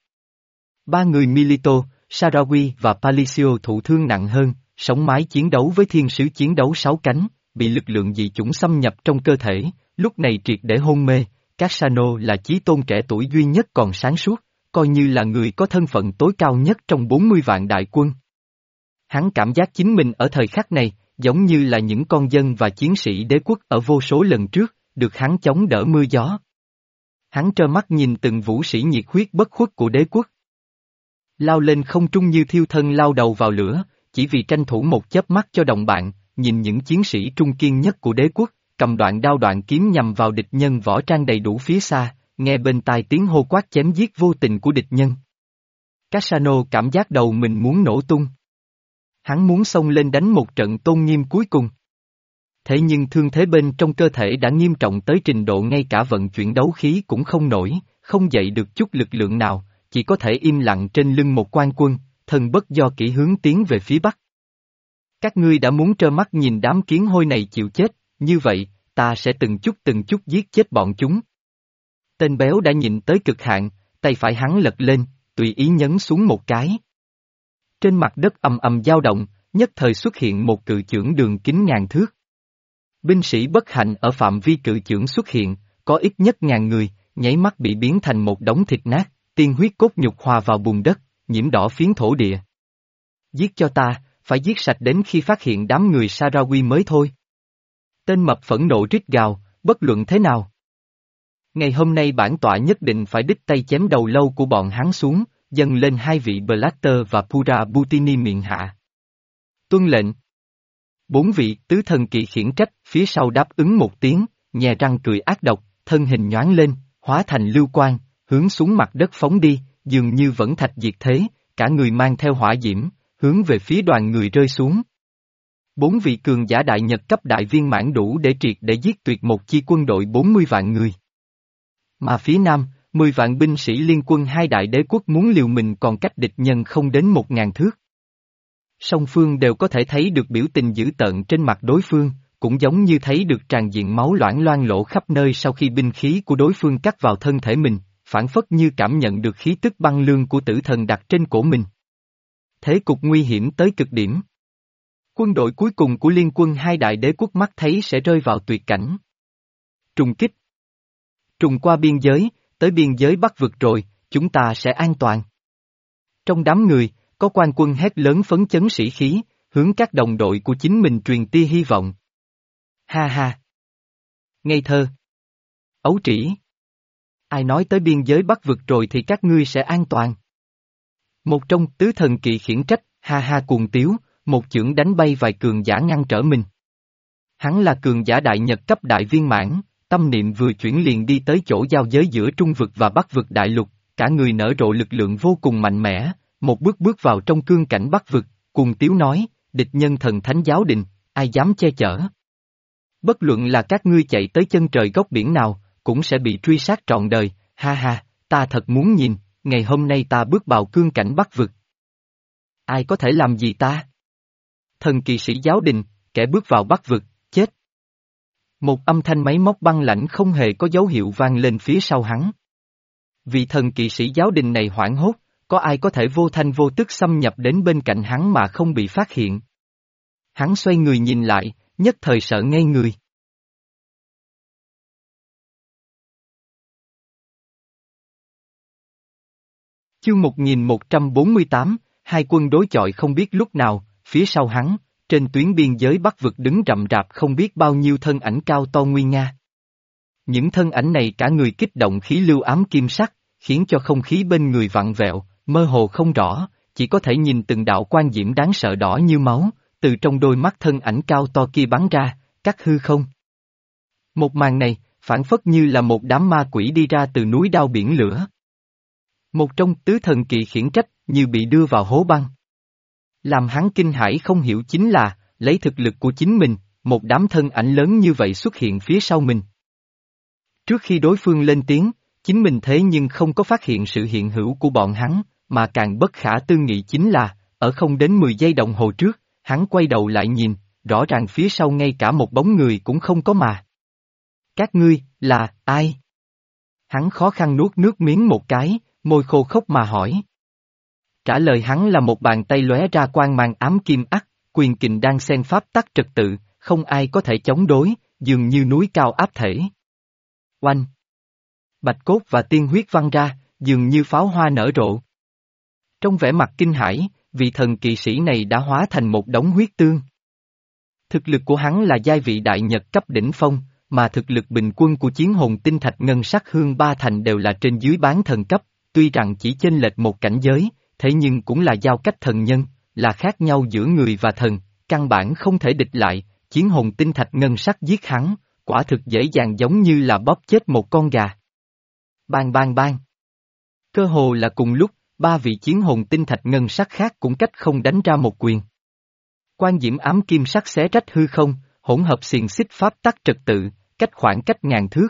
Ba người Milito, Sarawi và Palicio thụ thương nặng hơn, sống mái chiến đấu với thiên sứ chiến đấu sáu cánh, bị lực lượng dị chủng xâm nhập trong cơ thể, lúc này triệt để hôn mê. Cassano là chí tôn trẻ tuổi duy nhất còn sáng suốt, coi như là người có thân phận tối cao nhất trong bốn mươi vạn đại quân. Hắn cảm giác chính mình ở thời khắc này, giống như là những con dân và chiến sĩ đế quốc ở vô số lần trước, được hắn chống đỡ mưa gió. Hắn trơ mắt nhìn từng vũ sĩ nhiệt huyết bất khuất của đế quốc. Lao lên không trung như thiêu thân lao đầu vào lửa, chỉ vì tranh thủ một chớp mắt cho đồng bạn, nhìn những chiến sĩ trung kiên nhất của đế quốc, cầm đoạn đao đoạn kiếm nhằm vào địch nhân võ trang đầy đủ phía xa, nghe bên tai tiếng hô quát chém giết vô tình của địch nhân. Cassano cảm giác đầu mình muốn nổ tung. Hắn muốn xông lên đánh một trận tôn nghiêm cuối cùng. Thế nhưng thương thế bên trong cơ thể đã nghiêm trọng tới trình độ ngay cả vận chuyển đấu khí cũng không nổi, không dậy được chút lực lượng nào, chỉ có thể im lặng trên lưng một quan quân, thân bất do kỷ hướng tiến về phía bắc. Các ngươi đã muốn trơ mắt nhìn đám kiến hôi này chịu chết, như vậy, ta sẽ từng chút từng chút giết chết bọn chúng. Tên béo đã nhịn tới cực hạn, tay phải hắn lật lên, tùy ý nhấn xuống một cái. Trên mặt đất ầm ầm dao động, nhất thời xuất hiện một cự chưởng đường kính ngàn thước. Binh sĩ bất hạnh ở phạm vi cự chưởng xuất hiện, có ít nhất ngàn người, nháy mắt bị biến thành một đống thịt nát, tiên huyết cốt nhục hòa vào bùn đất, nhiễm đỏ phiến thổ địa. Giết cho ta, phải giết sạch đến khi phát hiện đám người Sarawi mới thôi. Tên mập phẫn nộ rít gào, bất luận thế nào. Ngày hôm nay bản tọa nhất định phải đích tay chém đầu lâu của bọn hắn xuống, dâng lên hai vị Blatter và Pura Butini miệng hạ. Tuân lệnh. Bốn vị tứ thần kỵ khiển trách, phía sau đáp ứng một tiếng, nhè răng cười ác độc, thân hình nhoáng lên, hóa thành lưu quang, hướng xuống mặt đất phóng đi, dường như vẫn thạch diệt thế, cả người mang theo hỏa diễm, hướng về phía đoàn người rơi xuống. Bốn vị cường giả đại nhật cấp đại viên mãn đủ để triệt để giết tuyệt một chi quân đội bốn mươi vạn người. Mà phía nam, mười vạn binh sĩ liên quân hai đại đế quốc muốn liều mình còn cách địch nhân không đến một ngàn thước. Song phương đều có thể thấy được biểu tình dữ tợn trên mặt đối phương, cũng giống như thấy được tràn diện máu loãng loang lỗ khắp nơi sau khi binh khí của đối phương cắt vào thân thể mình, phản phất như cảm nhận được khí tức băng lương của tử thần đặt trên cổ mình. Thế cục nguy hiểm tới cực điểm. Quân đội cuối cùng của liên quân hai đại đế quốc mắt thấy sẽ rơi vào tuyệt cảnh. Trùng kích. Trùng qua biên giới, tới biên giới Bắc vực rồi, chúng ta sẽ an toàn. Trong đám người, có quan quân hét lớn phấn chấn sĩ khí, hướng các đồng đội của chính mình truyền tia hy vọng. Ha ha! Ngây thơ! Ấu trĩ! Ai nói tới biên giới Bắc vực rồi thì các ngươi sẽ an toàn? Một trong tứ thần kỵ khiển trách, ha ha cuồng tiếu, một chưởng đánh bay vài cường giả ngăn trở mình. Hắn là cường giả đại nhật cấp đại viên mãn, tâm niệm vừa chuyển liền đi tới chỗ giao giới giữa Trung vực và Bắc vực đại lục, cả người nở rộ lực lượng vô cùng mạnh mẽ, một bước bước vào trong cương cảnh Bắc vực, cuồng tiếu nói, địch nhân thần thánh giáo đình, ai dám che chở. Bất luận là các ngươi chạy tới chân trời góc biển nào, cũng sẽ bị truy sát trọn đời, ha ha, ta thật muốn nhìn, ngày hôm nay ta bước vào cương cảnh Bắc vực. Ai có thể làm gì ta? Thần kỵ sĩ giáo đình, kẻ bước vào Bắc vực, chết. Một âm thanh máy móc băng lãnh không hề có dấu hiệu vang lên phía sau hắn. Vị thần kỵ sĩ giáo đình này hoảng hốt, có ai có thể vô thanh vô tức xâm nhập đến bên cạnh hắn mà không bị phát hiện. Hắn xoay người nhìn lại, nhất thời sợ ngây người. Chương một nghìn một trăm bốn mươi tám, hai quân đối chọi không biết lúc nào, phía sau hắn, trên tuyến biên giới Bắc vực đứng rậm rạp không biết bao nhiêu thân ảnh cao to nguy nga. Những thân ảnh này cả người kích động khí lưu ám kim sắc, khiến cho không khí bên người vặn vẹo, mơ hồ không rõ, chỉ có thể nhìn từng đạo quan diễm đáng sợ đỏ như máu, từ trong đôi mắt thân ảnh cao to kia bắn ra, cắt hư không. Một màn này, phản phất như là một đám ma quỷ đi ra từ núi đao biển lửa. Một trong tứ thần kỵ khiển trách, như bị đưa vào hố băng. Làm hắn kinh hãi không hiểu chính là, lấy thực lực của chính mình, một đám thân ảnh lớn như vậy xuất hiện phía sau mình. Trước khi đối phương lên tiếng, chính mình thế nhưng không có phát hiện sự hiện hữu của bọn hắn, mà càng bất khả tư nghị chính là, ở không đến mười giây đồng hồ trước, hắn quay đầu lại nhìn, rõ ràng phía sau ngay cả một bóng người cũng không có mà. Các ngươi, là, ai? Hắn khó khăn nuốt nước miếng một cái, môi khô khốc mà hỏi. Trả lời hắn là một bàn tay lóe ra quang mang ám kim ắt, quyền kình đang xen pháp tắc trật tự, không ai có thể chống đối, dường như núi cao áp thể. Oanh! Bạch cốt và tiên huyết văng ra, dường như pháo hoa nở rộ. Trong vẻ mặt kinh hãi, vị thần kỵ sĩ này đã hóa thành một đống huyết tương. Thực lực của hắn là giai vị đại nhật cấp đỉnh phong, mà thực lực bình quân của chiến hồn tinh thạch ngân sắc hương ba thành đều là trên dưới bán thần cấp, tuy rằng chỉ chênh lệch một cảnh giới, thế nhưng cũng là giao cách thần nhân, là khác nhau giữa người và thần, căn bản không thể địch lại, chiến hồn tinh thạch ngân sắc giết hắn, quả thực dễ dàng giống như là bóp chết một con gà. Bang bang bang. Cơ hồ là cùng lúc, ba vị chiến hồn tinh thạch ngân sắc khác cũng cách không đánh ra một quyền. Quan diễm ám kim sắc xé rách hư không, hỗn hợp xiềng xích pháp tắc trật tự, cách khoảng cách ngàn thước.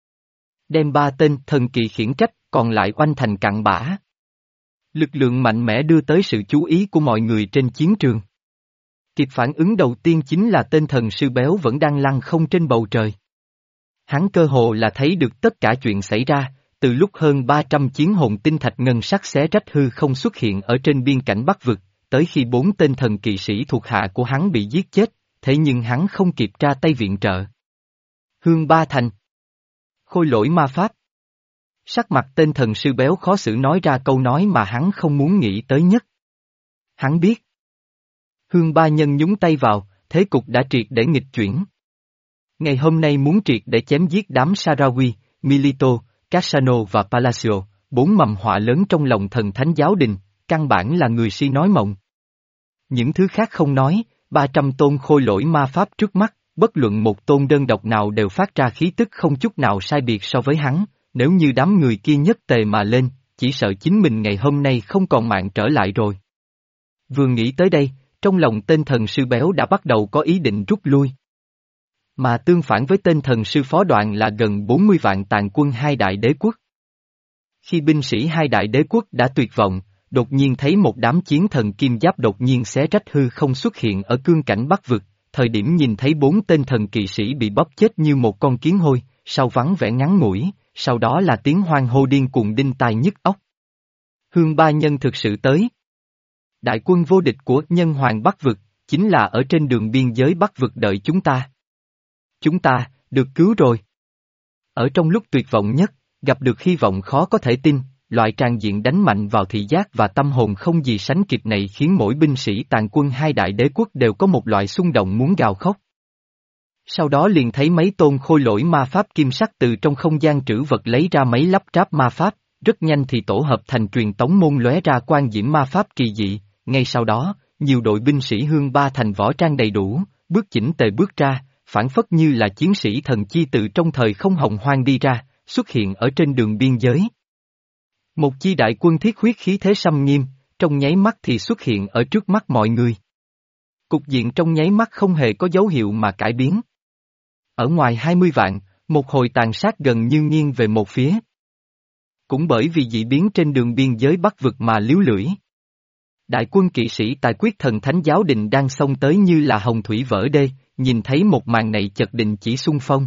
Đem ba tên thần kỳ khiển trách, còn lại oanh thành cặn bã. Lực lượng mạnh mẽ đưa tới sự chú ý của mọi người trên chiến trường. Kịp phản ứng đầu tiên chính là tên thần sư béo vẫn đang lăn không trên bầu trời. Hắn cơ hồ là thấy được tất cả chuyện xảy ra, từ lúc hơn ba trăm chiến hồn tinh thạch ngân sắc xé rách hư không xuất hiện ở trên biên cảnh Bắc vực, tới khi bốn tên thần kỵ sĩ thuộc hạ của hắn bị giết chết, thế nhưng hắn không kịp ra tay viện trợ. Hương Ba Thành. Khôi lỗi ma pháp. Sắc mặt tên thần sư béo khó xử nói ra câu nói mà hắn không muốn nghĩ tới nhất. Hắn biết. Hương Ba Nhân nhúng tay vào, thế cục đã triệt để nghịch chuyển. Ngày hôm nay muốn triệt để chém giết đám Sarawi, Milito, Cassano và Palacio, bốn mầm họa lớn trong lòng thần thánh giáo đình, căn bản là người si nói mộng. Những thứ khác không nói, ba trăm tôn khôi lỗi ma pháp trước mắt, bất luận một tôn đơn độc nào đều phát ra khí tức không chút nào sai biệt so với hắn, nếu như đám người kia nhất tề mà lên, chỉ sợ chính mình ngày hôm nay không còn mạng trở lại rồi. Vừa nghĩ tới đây, trong lòng tên thần sư béo đã bắt đầu có ý định rút lui. Mà tương phản với tên thần sư phó Đoạn là gần bốn mươi vạn tàn quân hai đại đế quốc. Khi binh sĩ hai đại đế quốc đã tuyệt vọng, đột nhiên thấy một đám chiến thần kim giáp đột nhiên xé rách hư không xuất hiện ở cương cảnh Bắc vực, thời điểm nhìn thấy bốn tên thần kỵ sĩ bị bóp chết như một con kiến hôi, sau vắng vẻ ngắn ngủi, sau đó là tiếng hoang hô điên cuồng đinh tai nhức óc. Hương Ba Nhân thực sự tới. Đại quân vô địch của Nhân Hoàng Bắc vực, chính là ở trên đường biên giới Bắc vực đợi chúng ta. Chúng ta, được cứu rồi. Ở trong lúc tuyệt vọng nhất, gặp được hy vọng khó có thể tin, loại tràn diện đánh mạnh vào thị giác và tâm hồn không gì sánh kịp này khiến mỗi binh sĩ tàn quân hai đại đế quốc đều có một loại xung động muốn gào khóc. Sau đó liền thấy mấy tôn khôi lỗi ma pháp kim sắc từ trong không gian trữ vật lấy ra mấy lắp ráp ma pháp, rất nhanh thì tổ hợp thành truyền tống môn lóe ra quan diễm ma pháp kỳ dị, ngay sau đó, nhiều đội binh sĩ Hương Ba thành võ trang đầy đủ, bước chỉnh tề bước ra, phản phất như là chiến sĩ thần chi từ trong thời không hồng hoang đi ra, xuất hiện ở trên đường biên giới. Một chi đại quân thiết huyết khí thế xâm nghiêm, trong nháy mắt thì xuất hiện ở trước mắt mọi người. Cục diện trong nháy mắt không hề có dấu hiệu mà cải biến. Ở ngoài hai mươi vạn, một hồi tàn sát gần như nghiêng về một phía. Cũng bởi vì dị biến trên đường biên giới Bắc vực mà líu lưỡi. Đại quân kỵ sĩ tài quyết thần thánh giáo đình đang xông tới như là hồng thủy vỡ đê, nhìn thấy một màn này chợt đình chỉ xung phong.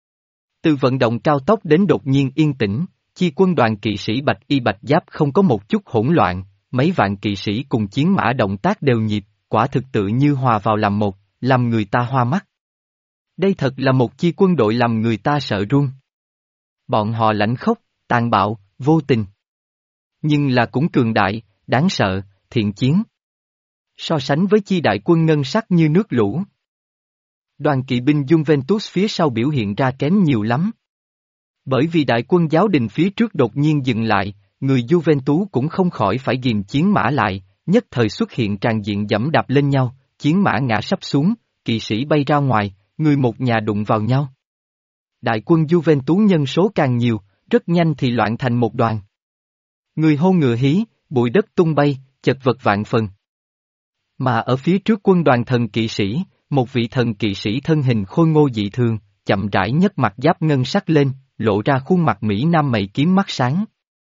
Từ vận động cao tốc đến đột nhiên yên tĩnh, chi quân đoàn kỵ sĩ bạch y bạch giáp không có một chút hỗn loạn, mấy vạn kỵ sĩ cùng chiến mã động tác đều nhịp, quả thực tự như hòa vào làm một, làm người ta hoa mắt. Đây thật là một chi quân đội làm người ta sợ run. Bọn họ lãnh khốc, tàn bạo, vô tình. Nhưng là cũng cường đại, đáng sợ, thiện chiến. So sánh với chi đại quân ngân sắc như nước lũ. Đoàn kỵ binh Juventus phía sau biểu hiện ra kém nhiều lắm. Bởi vì đại quân giáo đình phía trước đột nhiên dừng lại, người Juventus cũng không khỏi phải ghìm chiến mã lại, nhất thời xuất hiện tràn diện dẫm đạp lên nhau, chiến mã ngã sắp xuống, kỵ sĩ bay ra ngoài, người một nhà đụng vào nhau. Đại quân Juventus nhân số càng nhiều, rất nhanh thì loạn thành một đoàn. Người hô ngựa hí, bụi đất tung bay, chật vật vạn phần. Mà ở phía trước quân đoàn thần kỵ sĩ, một vị thần kỵ sĩ thân hình khôi ngô dị thường, chậm rãi nhấc mặt giáp ngân sắc lên, lộ ra khuôn mặt Mỹ Nam mày kiếm mắt sáng.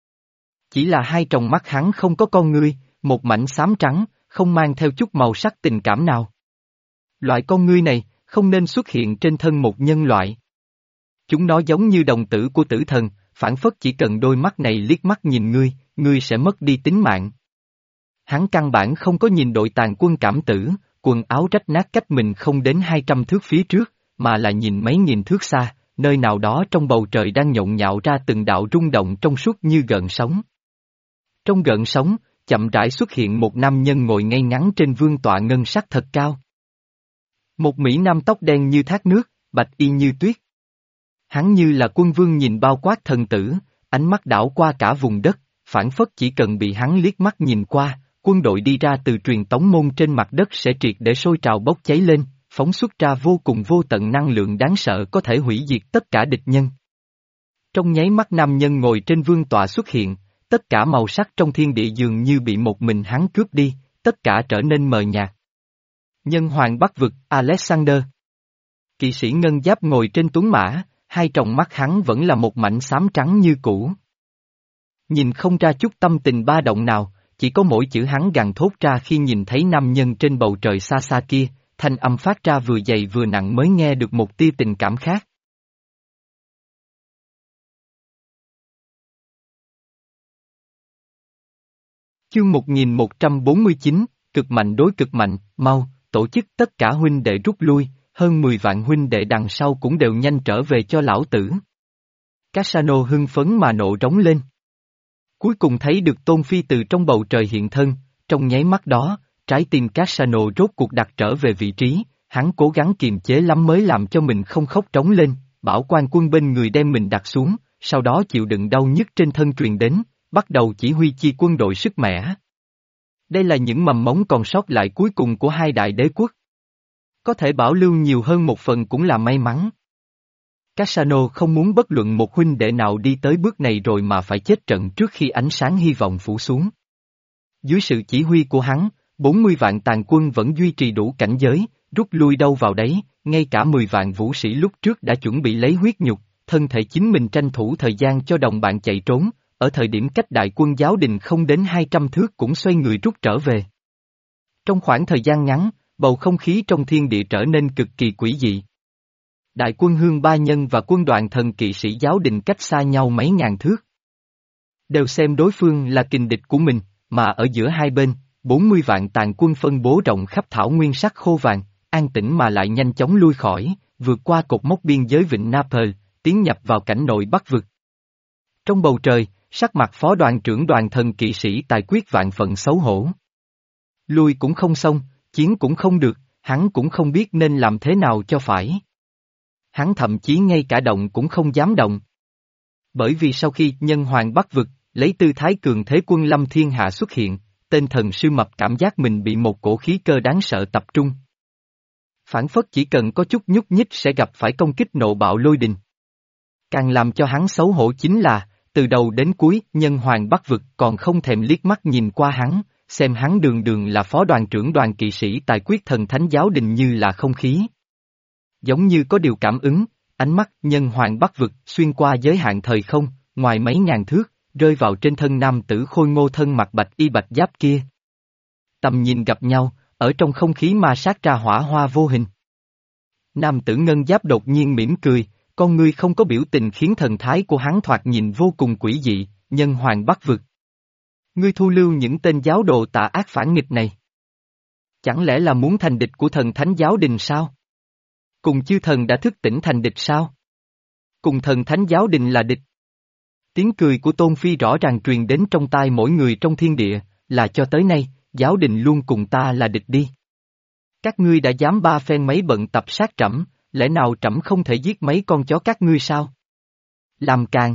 Chỉ là hai tròng mắt hắn không có con ngươi, một mảnh xám trắng, không mang theo chút màu sắc tình cảm nào. Loại con ngươi này, không nên xuất hiện trên thân một nhân loại. Chúng nó giống như đồng tử của tử thần, phản phất chỉ cần đôi mắt này liếc mắt nhìn ngươi, ngươi sẽ mất đi tính mạng. Hắn căn bản không có nhìn đội tàn quân cảm tử, quần áo rách nát cách mình không đến hai trăm thước phía trước, mà là nhìn mấy nghìn thước xa, nơi nào đó trong bầu trời đang nhộn nhạo ra từng đạo rung động trong suốt như gợn sóng. Trong gợn sóng, chậm rãi xuất hiện một nam nhân ngồi ngay ngắn trên vương tọa ngân sắc thật cao. Một Mỹ Nam tóc đen như thác nước, bạch y như tuyết. Hắn như là quân vương nhìn bao quát thần tử, ánh mắt đảo qua cả vùng đất, phản phất chỉ cần bị hắn liếc mắt nhìn qua, quân đội đi ra từ truyền tống môn trên mặt đất sẽ triệt để sôi trào bốc cháy lên, phóng xuất ra vô cùng vô tận năng lượng đáng sợ có thể hủy diệt tất cả địch nhân. Trong nháy mắt nam nhân ngồi trên vương tọa xuất hiện, tất cả màu sắc trong thiên địa dường như bị một mình hắn cướp đi, tất cả trở nên mờ nhạt. Nhân hoàng Bắc vực, Alexander. Kỵ sĩ ngân giáp ngồi trên tuấn mã, hai tròng mắt hắn vẫn là một mảnh xám trắng như cũ. Nhìn không ra chút tâm tình ba động nào, chỉ có mỗi chữ hắn gằn thốt ra khi nhìn thấy nam nhân trên bầu trời xa xa kia, thanh âm phát ra vừa dày vừa nặng mới nghe được một tia tình cảm khác. Chương một nghìn một trăm bốn mươi chín, cực mạnh đối cực mạnh, mau, tổ chức tất cả huynh đệ rút lui, hơn mười vạn huynh đệ đằng sau cũng đều nhanh trở về cho lão tử. Cassano hưng phấn mà nộ rống lên. Cuối cùng thấy được Tôn Phi từ trong bầu trời hiện thân, trong nháy mắt đó, trái tim Cassano rốt cuộc đặt trở về vị trí, hắn cố gắng kiềm chế lắm mới làm cho mình không khóc trống lên, bảo quan quân bên người đem mình đặt xuống, sau đó chịu đựng đau nhức trên thân truyền đến, bắt đầu chỉ huy chi quân đội sức mẻ. Đây là những mầm mống còn sót lại cuối cùng của hai đại đế quốc. Có thể bảo lưu nhiều hơn một phần cũng là may mắn. Cassano không muốn bất luận một huynh đệ nào đi tới bước này rồi mà phải chết trận trước khi ánh sáng hy vọng phủ xuống. Dưới sự chỉ huy của hắn, bốn mươi vạn tàn quân vẫn duy trì đủ cảnh giới, rút lui đâu vào đấy, ngay cả mười vạn vũ sĩ lúc trước đã chuẩn bị lấy huyết nhục, thân thể chính mình tranh thủ thời gian cho đồng bạn chạy trốn, ở thời điểm cách đại quân giáo đình không đến hai trăm thước cũng xoay người rút trở về. Trong khoảng thời gian ngắn, bầu không khí trong thiên địa trở nên cực kỳ quỷ dị. Đại quân Hương Ba Nhân và quân đoàn thần kỵ sĩ giáo đình cách xa nhau mấy ngàn thước. Đều xem đối phương là kình địch của mình, mà ở giữa hai bên, bốn mươi vạn tàn quân phân bố rộng khắp thảo nguyên sắc khô vàng, an tĩnh mà lại nhanh chóng lui khỏi, vượt qua cột mốc biên giới vịnh Naples, tiến nhập vào cảnh nội Bắc vực. Trong bầu trời, sắc mặt phó đoàn trưởng đoàn thần kỵ sĩ tài quyết vạn phận xấu hổ. Lui cũng không xong, chiến cũng không được, hắn cũng không biết nên làm thế nào cho phải. Hắn thậm chí ngay cả động cũng không dám động. Bởi vì sau khi nhân hoàng Bắc vực, lấy tư thái cường thế quân lâm thiên hạ xuất hiện, tên thần sư mập cảm giác mình bị một cổ khí cơ đáng sợ tập trung. Phản phất chỉ cần có chút nhúc nhích sẽ gặp phải công kích nộ bạo lôi đình. Càng làm cho hắn xấu hổ chính là, từ đầu đến cuối, nhân hoàng Bắc vực còn không thèm liếc mắt nhìn qua hắn, xem hắn đường đường là phó đoàn trưởng đoàn kỵ sĩ tài quyết thần thánh giáo đình như là không khí. Giống như có điều cảm ứng, ánh mắt nhân hoàng Bắc vực xuyên qua giới hạn thời không, ngoài mấy ngàn thước, rơi vào trên thân nam tử khôi ngô thân mặc bạch y bạch giáp kia. Tầm nhìn gặp nhau, ở trong không khí ma sát ra hỏa hoa vô hình. Nam tử ngân giáp đột nhiên mỉm cười, con ngươi không có biểu tình khiến thần thái của hắn thoạt nhìn vô cùng quỷ dị, nhân hoàng Bắc vực. Ngươi thu lưu những tên giáo đồ tà ác phản nghịch này. Chẳng lẽ là muốn thành địch của thần thánh giáo đình sao? Cùng chư thần đã thức tỉnh thành địch sao? Cùng thần thánh giáo đình là địch. Tiếng cười của Tôn Phi rõ ràng truyền đến trong tai mỗi người trong thiên địa, là cho tới nay, giáo đình luôn cùng ta là địch đi. Các ngươi đã dám ba phen mấy bận tập sát trẫm, lẽ nào trẫm không thể giết mấy con chó các ngươi sao? Làm càng.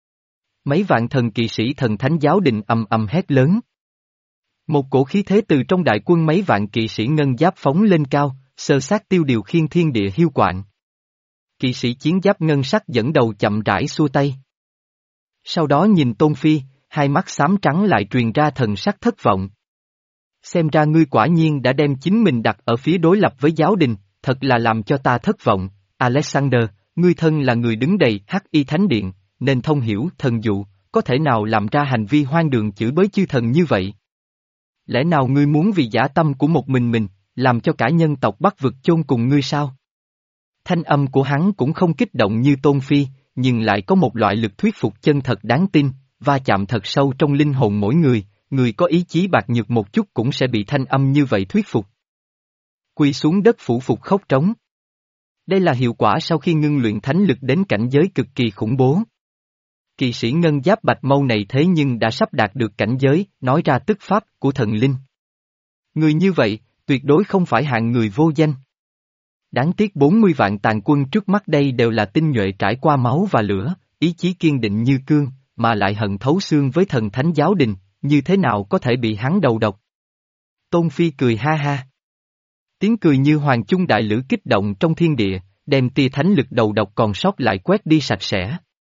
Mấy vạn thần kỵ sĩ thần thánh giáo đình ầm ầm hét lớn. Một cổ khí thế từ trong đại quân mấy vạn kỵ sĩ ngân giáp phóng lên cao, sơ sát tiêu điều khiên thiên địa hiu quạnh. Kỵ sĩ chiến giáp ngân sắc dẫn đầu chậm rãi xua tay. Sau đó nhìn Tôn Phi, hai mắt xám trắng lại truyền ra thần sắc thất vọng. Xem ra ngươi quả nhiên đã đem chính mình đặt ở phía đối lập với giáo đình, thật là làm cho ta thất vọng, Alexander, ngươi thân là người đứng đầy Hắc Y Thánh Điện, nên thông hiểu thần dụ, có thể nào làm ra hành vi hoang đường chửi bới chư thần như vậy? Lẽ nào ngươi muốn vì dã tâm của một mình mình, làm cho cả nhân tộc Bắc vực chôn cùng ngươi sao? Thanh âm của hắn cũng không kích động như Tôn Phi, nhưng lại có một loại lực thuyết phục chân thật đáng tin, va chạm thật sâu trong linh hồn mỗi người, người có ý chí bạc nhược một chút cũng sẽ bị thanh âm như vậy thuyết phục. Quỳ xuống đất phủ phục khóc trống. Đây là hiệu quả sau khi ngưng luyện thánh lực đến cảnh giới cực kỳ khủng bố. Kỵ sĩ ngân giáp bạch mâu này thế nhưng đã sắp đạt được cảnh giới, nói ra tức pháp của thần linh. Người như vậy, tuyệt đối không phải hạng người vô danh. Đáng tiếc bốn mươi vạn tàn quân trước mắt đây đều là tinh nhuệ trải qua máu và lửa, ý chí kiên định như cương, mà lại hận thấu xương với thần thánh giáo đình, như thế nào có thể bị hắn đầu độc. Tôn Phi cười ha ha. Tiếng cười như hoàng chung đại lữ kích động trong thiên địa, đem tia thánh lực đầu độc còn sót lại quét đi sạch sẽ.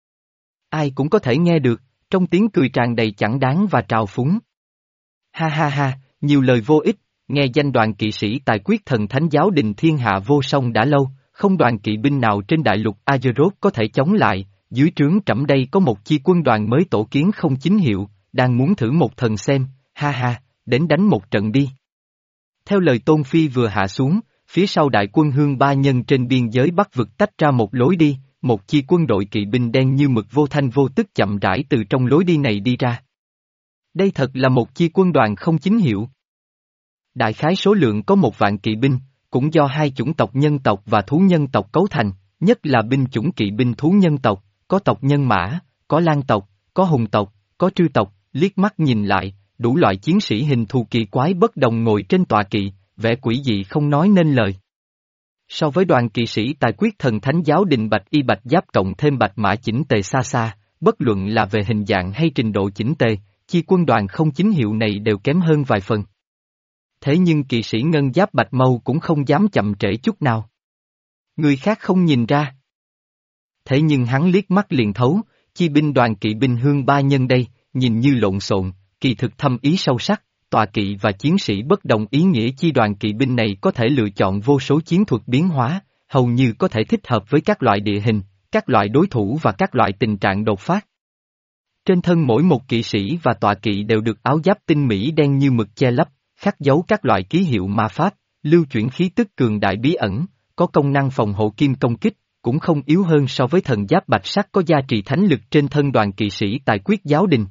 Ai cũng có thể nghe được, trong tiếng cười tràn đầy chẳng đáng và trào phúng. Ha ha ha, nhiều lời vô ích, nghe danh đoàn kỵ sĩ tài quyết thần thánh giáo đình thiên hạ vô song đã lâu, không đoàn kỵ binh nào trên đại lục Azeroth có thể chống lại, dưới trướng trẫm đây có một chi quân đoàn mới tổ kiến không chính hiệu, đang muốn thử một thần xem, ha ha, đến đánh một trận đi. Theo lời Tôn Phi vừa hạ xuống, phía sau đại quân Hương Ba Nhân trên biên giới Bắc vực tách ra một lối đi, một chi quân đội kỵ binh đen như mực vô thanh vô tức chậm rãi từ trong lối đi này đi ra. Đây thật là một chi quân đoàn không chính hiệu. Đại khái số lượng có một vạn kỵ binh, cũng do hai chủng tộc nhân tộc và thú nhân tộc cấu thành, nhất là binh chủng kỵ binh thú nhân tộc, có tộc nhân mã, có lang tộc, có hùng tộc, có trư tộc, liếc mắt nhìn lại, đủ loại chiến sĩ hình thù kỳ quái bất đồng ngồi trên tọa kỵ, vẻ quỷ dị không nói nên lời. So với đoàn kỵ sĩ tài quyết thần thánh giáo đình bạch y bạch giáp cộng thêm bạch mã chỉnh tề xa xa, bất luận là về hình dạng hay trình độ chỉnh tề, chi quân đoàn không chính hiệu này đều kém hơn vài phần. Thế nhưng kỵ sĩ ngân giáp bạch mâu cũng không dám chậm trễ chút nào. Người khác không nhìn ra. Thế nhưng hắn liếc mắt liền thấu, chi binh đoàn kỵ binh hương ba nhân đây, nhìn như lộn xộn, kỳ thực thâm ý sâu sắc, tọa kỵ và chiến sĩ bất đồng ý nghĩa chi đoàn kỵ binh này có thể lựa chọn vô số chiến thuật biến hóa, hầu như có thể thích hợp với các loại địa hình, các loại đối thủ và các loại tình trạng đột phát. Trên thân mỗi một kỵ sĩ và tọa kỵ đều được áo giáp tinh mỹ đen như mực che lấp, khắc dấu các loại ký hiệu ma pháp, lưu chuyển khí tức cường đại bí ẩn, có công năng phòng hộ kim công kích, cũng không yếu hơn so với thần giáp bạch sắc có gia trì thánh lực trên thân đoàn kỵ sĩ tài quyết giáo đình.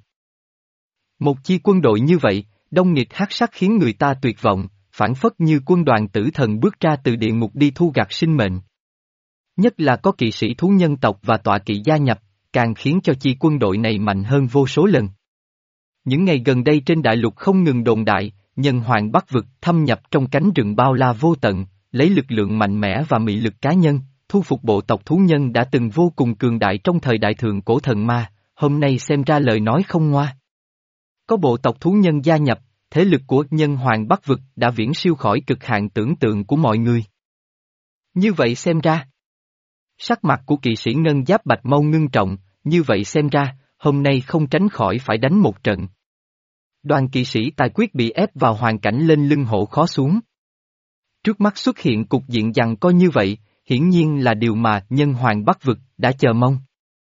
Một chi quân đội như vậy, đông nghịt hắc sắc khiến người ta tuyệt vọng, phản phất như quân đoàn tử thần bước ra từ địa ngục đi thu gặt sinh mệnh. Nhất là có kỵ sĩ thú nhân tộc và tọa kỵ gia nhập, càng khiến cho chi quân đội này mạnh hơn vô số lần. Những ngày gần đây trên đại lục không ngừng đồn đại, nhân hoàng bắc vực thâm nhập trong cánh rừng bao la vô tận, lấy lực lượng mạnh mẽ và mị lực cá nhân, thu phục bộ tộc thú nhân đã từng vô cùng cường đại trong thời đại thượng cổ thần ma, hôm nay xem ra lời nói không ngoa. Có bộ tộc thú nhân gia nhập, thế lực của nhân hoàng bắc vực đã viễn siêu khỏi cực hạn tưởng tượng của mọi người. Như vậy xem ra, sắc mặt của kỵ sĩ ngân giáp bạch mâu ngưng trọng, như vậy xem ra, hôm nay không tránh khỏi phải đánh một trận. Đoàn kỵ sĩ tài quyết bị ép vào hoàn cảnh lên lưng hổ khó xuống. Trước mắt xuất hiện cục diện giằng co như vậy, hiển nhiên là điều mà nhân hoàng bắc vực đã chờ mong.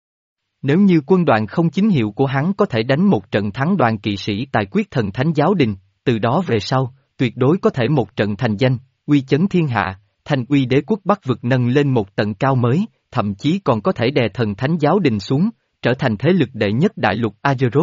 Nếu như quân đoàn không chính hiệu của hắn có thể đánh một trận thắng đoàn kỵ sĩ tài quyết thần thánh giáo đình, từ đó về sau, tuyệt đối có thể một trận thành danh, uy chấn thiên hạ, thành uy đế quốc bắc vực nâng lên một tầng cao mới, thậm chí còn có thể đè thần thánh giáo đình xuống, trở thành thế lực đệ nhất đại lục Azeroth.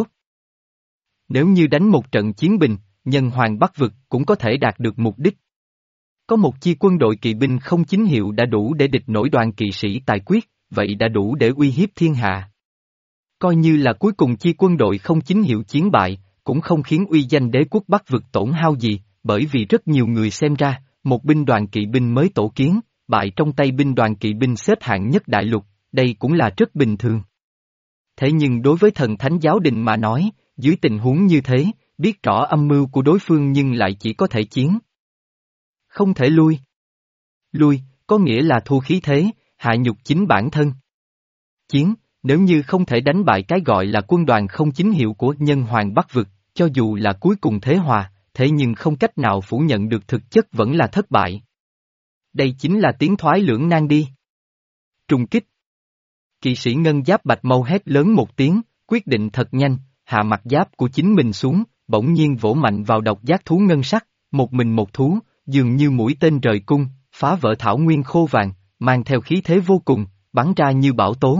Nếu như đánh một trận chiến bình, nhân hoàng bắc vực cũng có thể đạt được mục đích. Có một chi quân đội kỵ binh không chính hiệu đã đủ để địch nổi đoàn kỵ sĩ tài quyết, vậy đã đủ để uy hiếp thiên hạ. Coi như là cuối cùng chi quân đội không chính hiệu chiến bại, cũng không khiến uy danh đế quốc bắc vực tổn hao gì, bởi vì rất nhiều người xem ra, một binh đoàn kỵ binh mới tổ kiến, bại trong tay binh đoàn kỵ binh xếp hạng nhất đại lục, đây cũng là rất bình thường. Thế nhưng đối với thần thánh giáo đình mà nói, dưới tình huống như thế, biết rõ âm mưu của đối phương nhưng lại chỉ có thể chiến. Không thể lui. Lui, có nghĩa là thua khí thế, hạ nhục chính bản thân. Chiến, nếu như không thể đánh bại cái gọi là quân đoàn không chính hiệu của nhân hoàng bắc vực, cho dù là cuối cùng thế hòa, thế nhưng không cách nào phủ nhận được thực chất vẫn là thất bại. Đây chính là tiến thoái lưỡng nan đi. Trùng kích. Kỵ sĩ ngân giáp bạch mâu hét lớn một tiếng, quyết định thật nhanh, hạ mặt giáp của chính mình xuống, bỗng nhiên vỗ mạnh vào độc giác thú ngân sắc, một mình một thú, dường như mũi tên rời cung, phá vỡ thảo nguyên khô vàng, mang theo khí thế vô cùng, bắn ra như bão tố.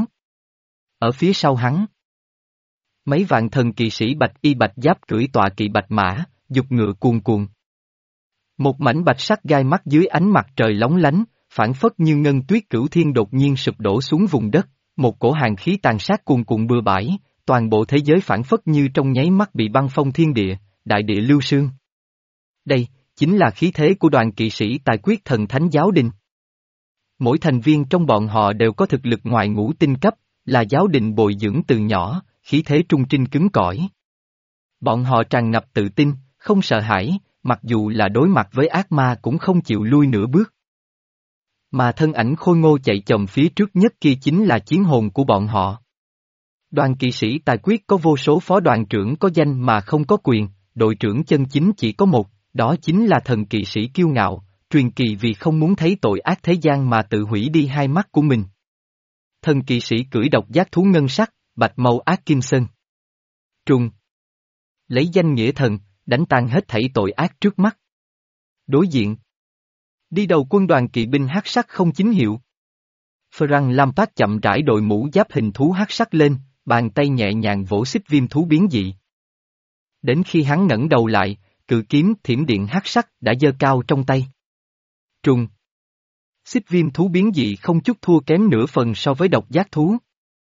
Ở phía sau hắn, mấy vạn thần kỵ sĩ bạch y bạch giáp cưỡi tọa kỵ bạch mã, dục ngựa cuồn cuộn. Một mảnh bạch sắc gai mắt dưới ánh mặt trời lóng lánh, phản phất như ngân tuyết cửu thiên đột nhiên sụp đổ xuống vùng đất, một cổ hàn khí tàn sát cuồn cuộn bừa bãi, toàn bộ thế giới phản phất như trong nháy mắt bị băng phong thiên địa, đại địa lưu sương. Đây, chính là khí thế của đoàn kỵ sĩ tài quyết thần thánh giáo đình. Mỗi thành viên trong bọn họ đều có thực lực ngoài ngũ tinh cấp, là giáo đình bồi dưỡng từ nhỏ, khí thế trung trinh cứng cỏi. Bọn họ tràn ngập tự tin, không sợ hãi, mặc dù là đối mặt với ác ma cũng không chịu lui nửa bước. Mà thân ảnh khôi ngô chạy chồm phía trước nhất kia chính là chiến hồn của bọn họ. Đoàn kỵ sĩ tài quyết có vô số phó đoàn trưởng có danh mà không có quyền, đội trưởng chân chính chỉ có một, đó chính là thần kỵ sĩ kiêu ngạo, truyền kỳ vì không muốn thấy tội ác thế gian mà tự hủy đi hai mắt của mình. Thần kỵ sĩ cưỡi độc giác thú ngân sắc, bạch mâu ác kim sơn. Trùng. Lấy danh nghĩa thần, đánh tan hết thảy tội ác trước mắt. Đối diện. Đi đầu quân đoàn kỵ binh hắc sắc không chính hiệu. Ferran Lampard chậm rãi đội mũ giáp hình thú hắc sắc lên, bàn tay nhẹ nhàng vỗ xích viêm thú biến dị. Đến khi hắn ngẩng đầu lại, cự kiếm thiểm điện hắc sắc đã giơ cao trong tay. Trùng. Xích viêm thú biến dị không chút thua kém nửa phần so với độc giác thú.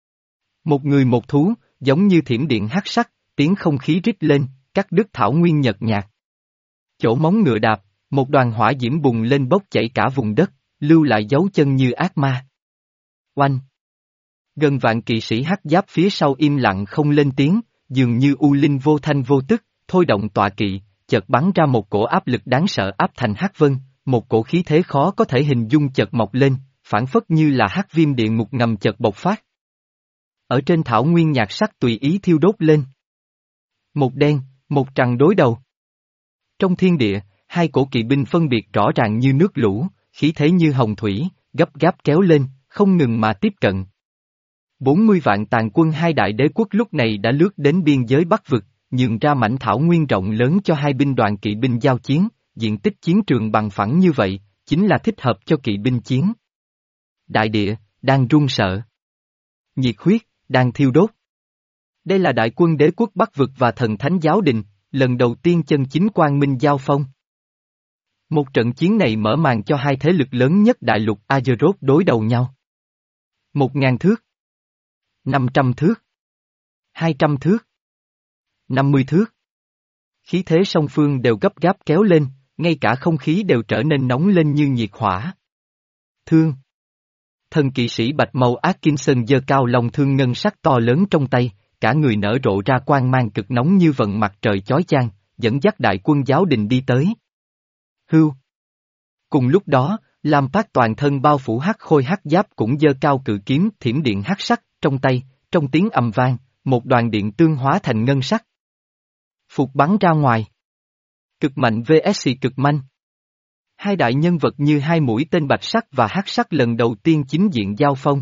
Một người một thú, giống như thiểm điện hắc sắc, tiếng không khí rít lên, cắt đứt thảo nguyên nhợt nhạt. Chỗ móng ngựa đạp, một đoàn hỏa diễm bùng lên bốc chảy cả vùng đất, lưu lại dấu chân như ác ma. Oanh! Gần vạn kỵ sĩ hắc giáp phía sau im lặng không lên tiếng, dường như u linh vô thanh vô tức, thôi động tọa kỵ, chợt bắn ra một cổ áp lực đáng sợ áp thành hắc vân, một cổ khí thế khó có thể hình dung chợt mọc lên, phản phất như là hắc viêm địa ngục ngầm chợt bộc phát. Ở trên thảo nguyên nhạc sắc tùy ý thiêu đốt lên. Một đen, một trắng đối đầu. Trong thiên địa, hai cổ kỵ binh phân biệt rõ ràng như nước lũ, khí thế như hồng thủy, gấp gáp kéo lên, không ngừng mà tiếp cận. bốn mươi vạn tàn quân hai đại đế quốc lúc này đã lướt đến biên giới Bắc vực, nhường ra mảnh thảo nguyên rộng lớn cho hai binh đoàn kỵ binh giao chiến, diện tích chiến trường bằng phẳng như vậy, chính là thích hợp cho kỵ binh chiến. Đại địa, đang run sợ. Nhiệt huyết, đang thiêu đốt. Đây là đại quân đế quốc Bắc vực và thần thánh giáo đình, lần đầu tiên chân chính quang minh giao phong. Một trận chiến này mở màn cho hai thế lực lớn nhất đại lục Azeroth đối đầu nhau. Một ngàn thước. Năm trăm thước. Hai trăm thước. Năm mươi thước. Khí thế song phương đều gấp gáp kéo lên, ngay cả không khí đều trở nên nóng lên như nhiệt hỏa. Thương. Thần kỵ sĩ bạch màu Atkinson giơ cao lòng thương ngân sắc to lớn trong tay, cả người nở rộ ra quang mang cực nóng như vầng mặt trời chói chang, dẫn dắt đại quân giáo đình đi tới. Hưu. Cùng lúc đó, Lam Phát toàn thân bao phủ hắc khôi hắc giáp cũng giơ cao cự kiếm thiểm điện hắc sắc trong tay, trong tiếng ầm vang, một đoàn điện tương hóa thành ngân sắc. Phục bắn ra ngoài. Cực mạnh vs cực manh. Hai đại nhân vật như hai mũi tên bạch sắc và hắc sắc lần đầu tiên chính diện giao phong.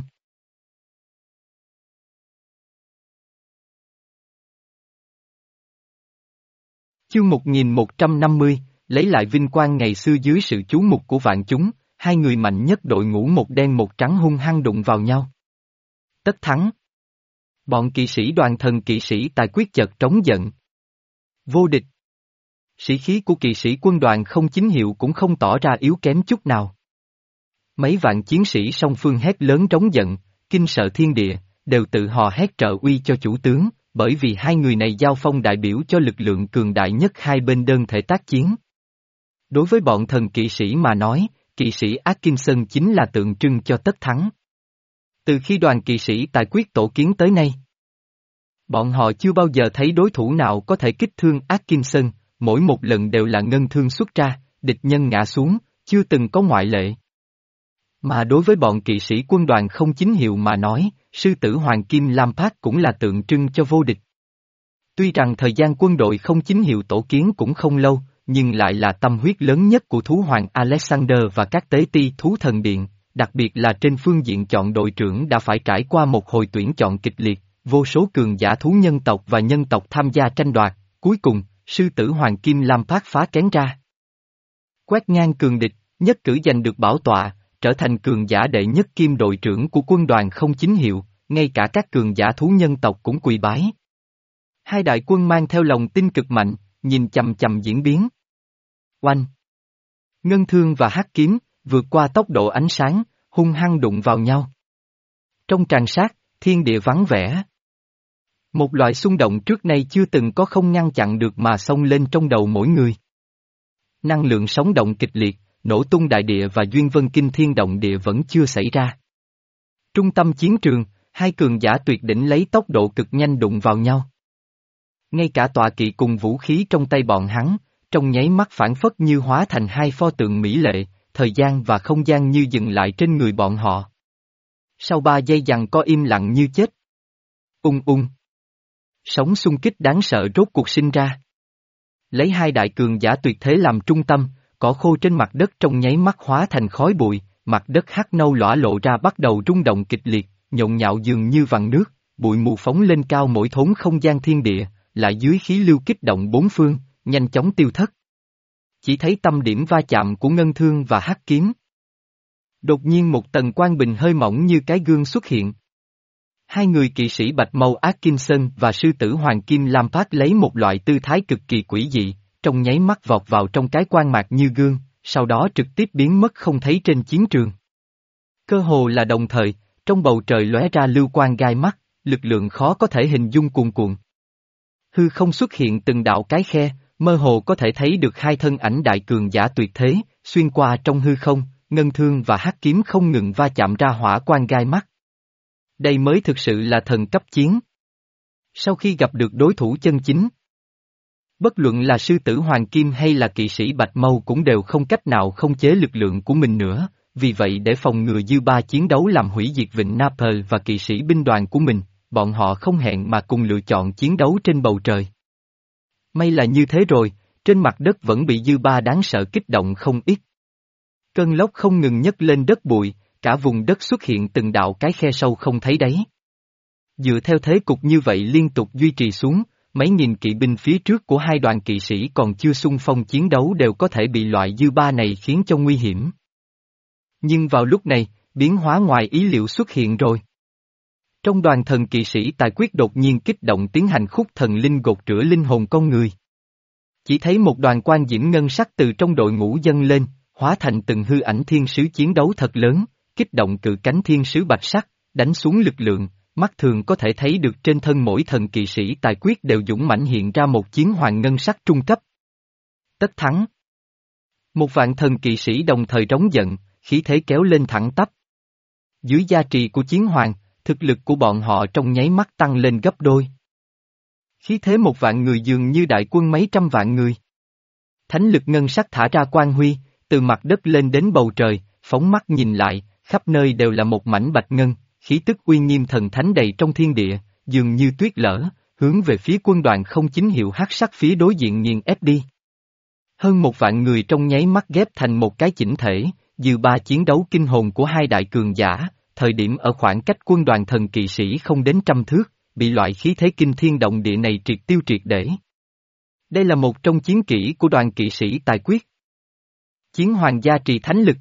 Chương một nghìn một trăm năm mươi, lấy lại vinh quang ngày xưa dưới sự chú mục của vạn chúng, hai người mạnh nhất đội ngũ một đen một trắng hung hăng đụng vào nhau. Tất thắng. Bọn kỵ sĩ đoàn thần kỵ sĩ tài quyết chợt trống giận. Vô địch. Sĩ khí của kỵ sĩ quân đoàn không chính hiệu cũng không tỏ ra yếu kém chút nào. Mấy vạn chiến sĩ song phương hét lớn trống giận, kinh sợ thiên địa, đều tự hò hét trợ uy cho chủ tướng, bởi vì hai người này giao phong đại biểu cho lực lượng cường đại nhất hai bên đơn thể tác chiến. Đối với bọn thần kỵ sĩ mà nói, kỵ sĩ Atkinson chính là tượng trưng cho tất thắng. Từ khi đoàn kỵ sĩ tài quyết tổ kiến tới nay, bọn họ chưa bao giờ thấy đối thủ nào có thể kích thương Atkinson, mỗi một lần đều là ngân thương xuất ra, địch nhân ngã xuống, chưa từng có ngoại lệ. Mà đối với bọn kỵ sĩ quân đoàn không chính hiệu mà nói, sư tử Hoàng Kim Lam Phát cũng là tượng trưng cho vô địch. Tuy rằng thời gian quân đội không chính hiệu tổ kiến cũng không lâu, nhưng lại là tâm huyết lớn nhất của thú hoàng Alexander và các tế ti thú thần điện, đặc biệt là trên phương diện chọn đội trưởng đã phải trải qua một hồi tuyển chọn kịch liệt, vô số cường giả thú nhân tộc và nhân tộc tham gia tranh đoạt, cuối cùng, sư tử Hoàng Kim Lam Phát phá kén ra. Quét ngang cường địch, nhất cử giành được bảo tọa, trở thành cường giả đệ nhất kim đội trưởng của quân đoàn không chính hiệu, ngay cả các cường giả thú nhân tộc cũng quỳ bái. Hai đại quân mang theo lòng tin cực mạnh, nhìn chằm chằm diễn biến. Oanh! Ngân thương và hắc kiếm, vượt qua tốc độ ánh sáng, hung hăng đụng vào nhau. Trong tràn sát, thiên địa vắng vẻ. Một loại xung động trước nay chưa từng có không ngăn chặn được mà xông lên trong đầu mỗi người. Năng lượng sóng động kịch liệt, nổ tung đại địa và duyên vân kinh thiên động địa vẫn chưa xảy ra. Trung tâm chiến trường, hai cường giả tuyệt đỉnh lấy tốc độ cực nhanh đụng vào nhau. Ngay cả tọa kỵ cùng vũ khí trong tay bọn hắn, trong nháy mắt phản phất như hóa thành hai pho tượng mỹ lệ, thời gian và không gian như dừng lại trên người bọn họ. Sau ba giây giằng co im lặng như chết. Ung ung. Sóng xung kích đáng sợ rốt cuộc sinh ra. Lấy hai đại cường giả tuyệt thế làm trung tâm, cỏ khô trên mặt đất trong nháy mắt hóa thành khói bụi, mặt đất hắc nâu lõa lộ ra bắt đầu rung động kịch liệt, nhộn nhạo dường như vằn nước, bụi mù phóng lên cao mỗi thốn không gian thiên địa, lại dưới khí lưu kích động bốn phương, nhanh chóng tiêu thất. Chỉ thấy tâm điểm va chạm của ngân thương và hắc kiếm. Đột nhiên một tầng quang bình hơi mỏng như cái gương xuất hiện. Hai người kỵ sĩ bạch màu Atkinson và sư tử Hoàng Kim Lam Phát lấy một loại tư thái cực kỳ quỷ dị, trong nháy mắt vọt vào trong cái quang mạc như gương, sau đó trực tiếp biến mất không thấy trên chiến trường. Cơ hồ là đồng thời, trong bầu trời lóe ra lưu quang gai mắt, lực lượng khó có thể hình dung cuồn cuộn. Hư không xuất hiện từng đạo cái khe, mơ hồ có thể thấy được hai thân ảnh đại cường giả tuyệt thế, xuyên qua trong hư không, ngân thương và hắc kiếm không ngừng va chạm ra hỏa quang gai mắt. Đây mới thực sự là thần cấp chiến. Sau khi gặp được đối thủ chân chính, Bất luận là sư tử Hoàng Kim hay là kỵ sĩ Bạch Mâu cũng đều không cách nào không chế lực lượng của mình nữa, vì vậy để phòng ngừa dư ba chiến đấu làm hủy diệt vịnh Naples và kỵ sĩ binh đoàn của mình, bọn họ không hẹn mà cùng lựa chọn chiến đấu trên bầu trời. May là như thế rồi, trên mặt đất vẫn bị dư ba đáng sợ kích động không ít. Cơn lốc không ngừng nhấc lên đất bụi, cả vùng đất xuất hiện từng đạo cái khe sâu không thấy đáy. Dựa theo thế cục như vậy liên tục duy trì xuống, mấy nghìn kỵ binh phía trước của hai đoàn kỵ sĩ còn chưa xung phong chiến đấu đều có thể bị loại dư ba này khiến cho nguy hiểm. Nhưng vào lúc này, biến hóa ngoài ý liệu xuất hiện rồi. Trong đoàn thần kỵ sĩ tài quyết đột nhiên kích động tiến hành khúc thần linh gột rửa linh hồn con người. Chỉ thấy một đoàn quan diễm ngân sắc từ trong đội ngũ dâng lên, hóa thành từng hư ảnh thiên sứ chiến đấu thật lớn, kích động cự cánh thiên sứ bạch sắc, đánh xuống lực lượng, mắt thường có thể thấy được trên thân mỗi thần kỵ sĩ tài quyết đều dũng mãnh hiện ra một chiến hoàng ngân sắc trung cấp. Tất thắng. Một vạn thần kỵ sĩ đồng thời rống giận, khí thế kéo lên thẳng tắp. Dưới gia trì của chiến hoàng, thực lực của bọn họ trong nháy mắt tăng lên gấp đôi. Khí thế một vạn người dường như đại quân mấy trăm vạn người. Thánh lực ngân sắc thả ra quang huy, từ mặt đất lên đến bầu trời, phóng mắt nhìn lại, khắp nơi đều là một mảnh bạch ngân, khí tức uy nghiêm thần thánh đầy trong thiên địa, dường như tuyết lở, hướng về phía quân đoàn không chính hiệu hắc sắc phía đối diện nghiền ép đi. Hơn một vạn người trong nháy mắt ghép thành một cái chỉnh thể, dư ba chiến đấu kinh hồn của hai đại cường giả, thời điểm ở khoảng cách quân đoàn thần kỵ sĩ không đến trăm thước, bị loại khí thế kinh thiên động địa này triệt tiêu triệt để. Đây là một trong chiến kỹ của đoàn kỵ sĩ tài quyết. Chiến hoàng gia trì thánh lực.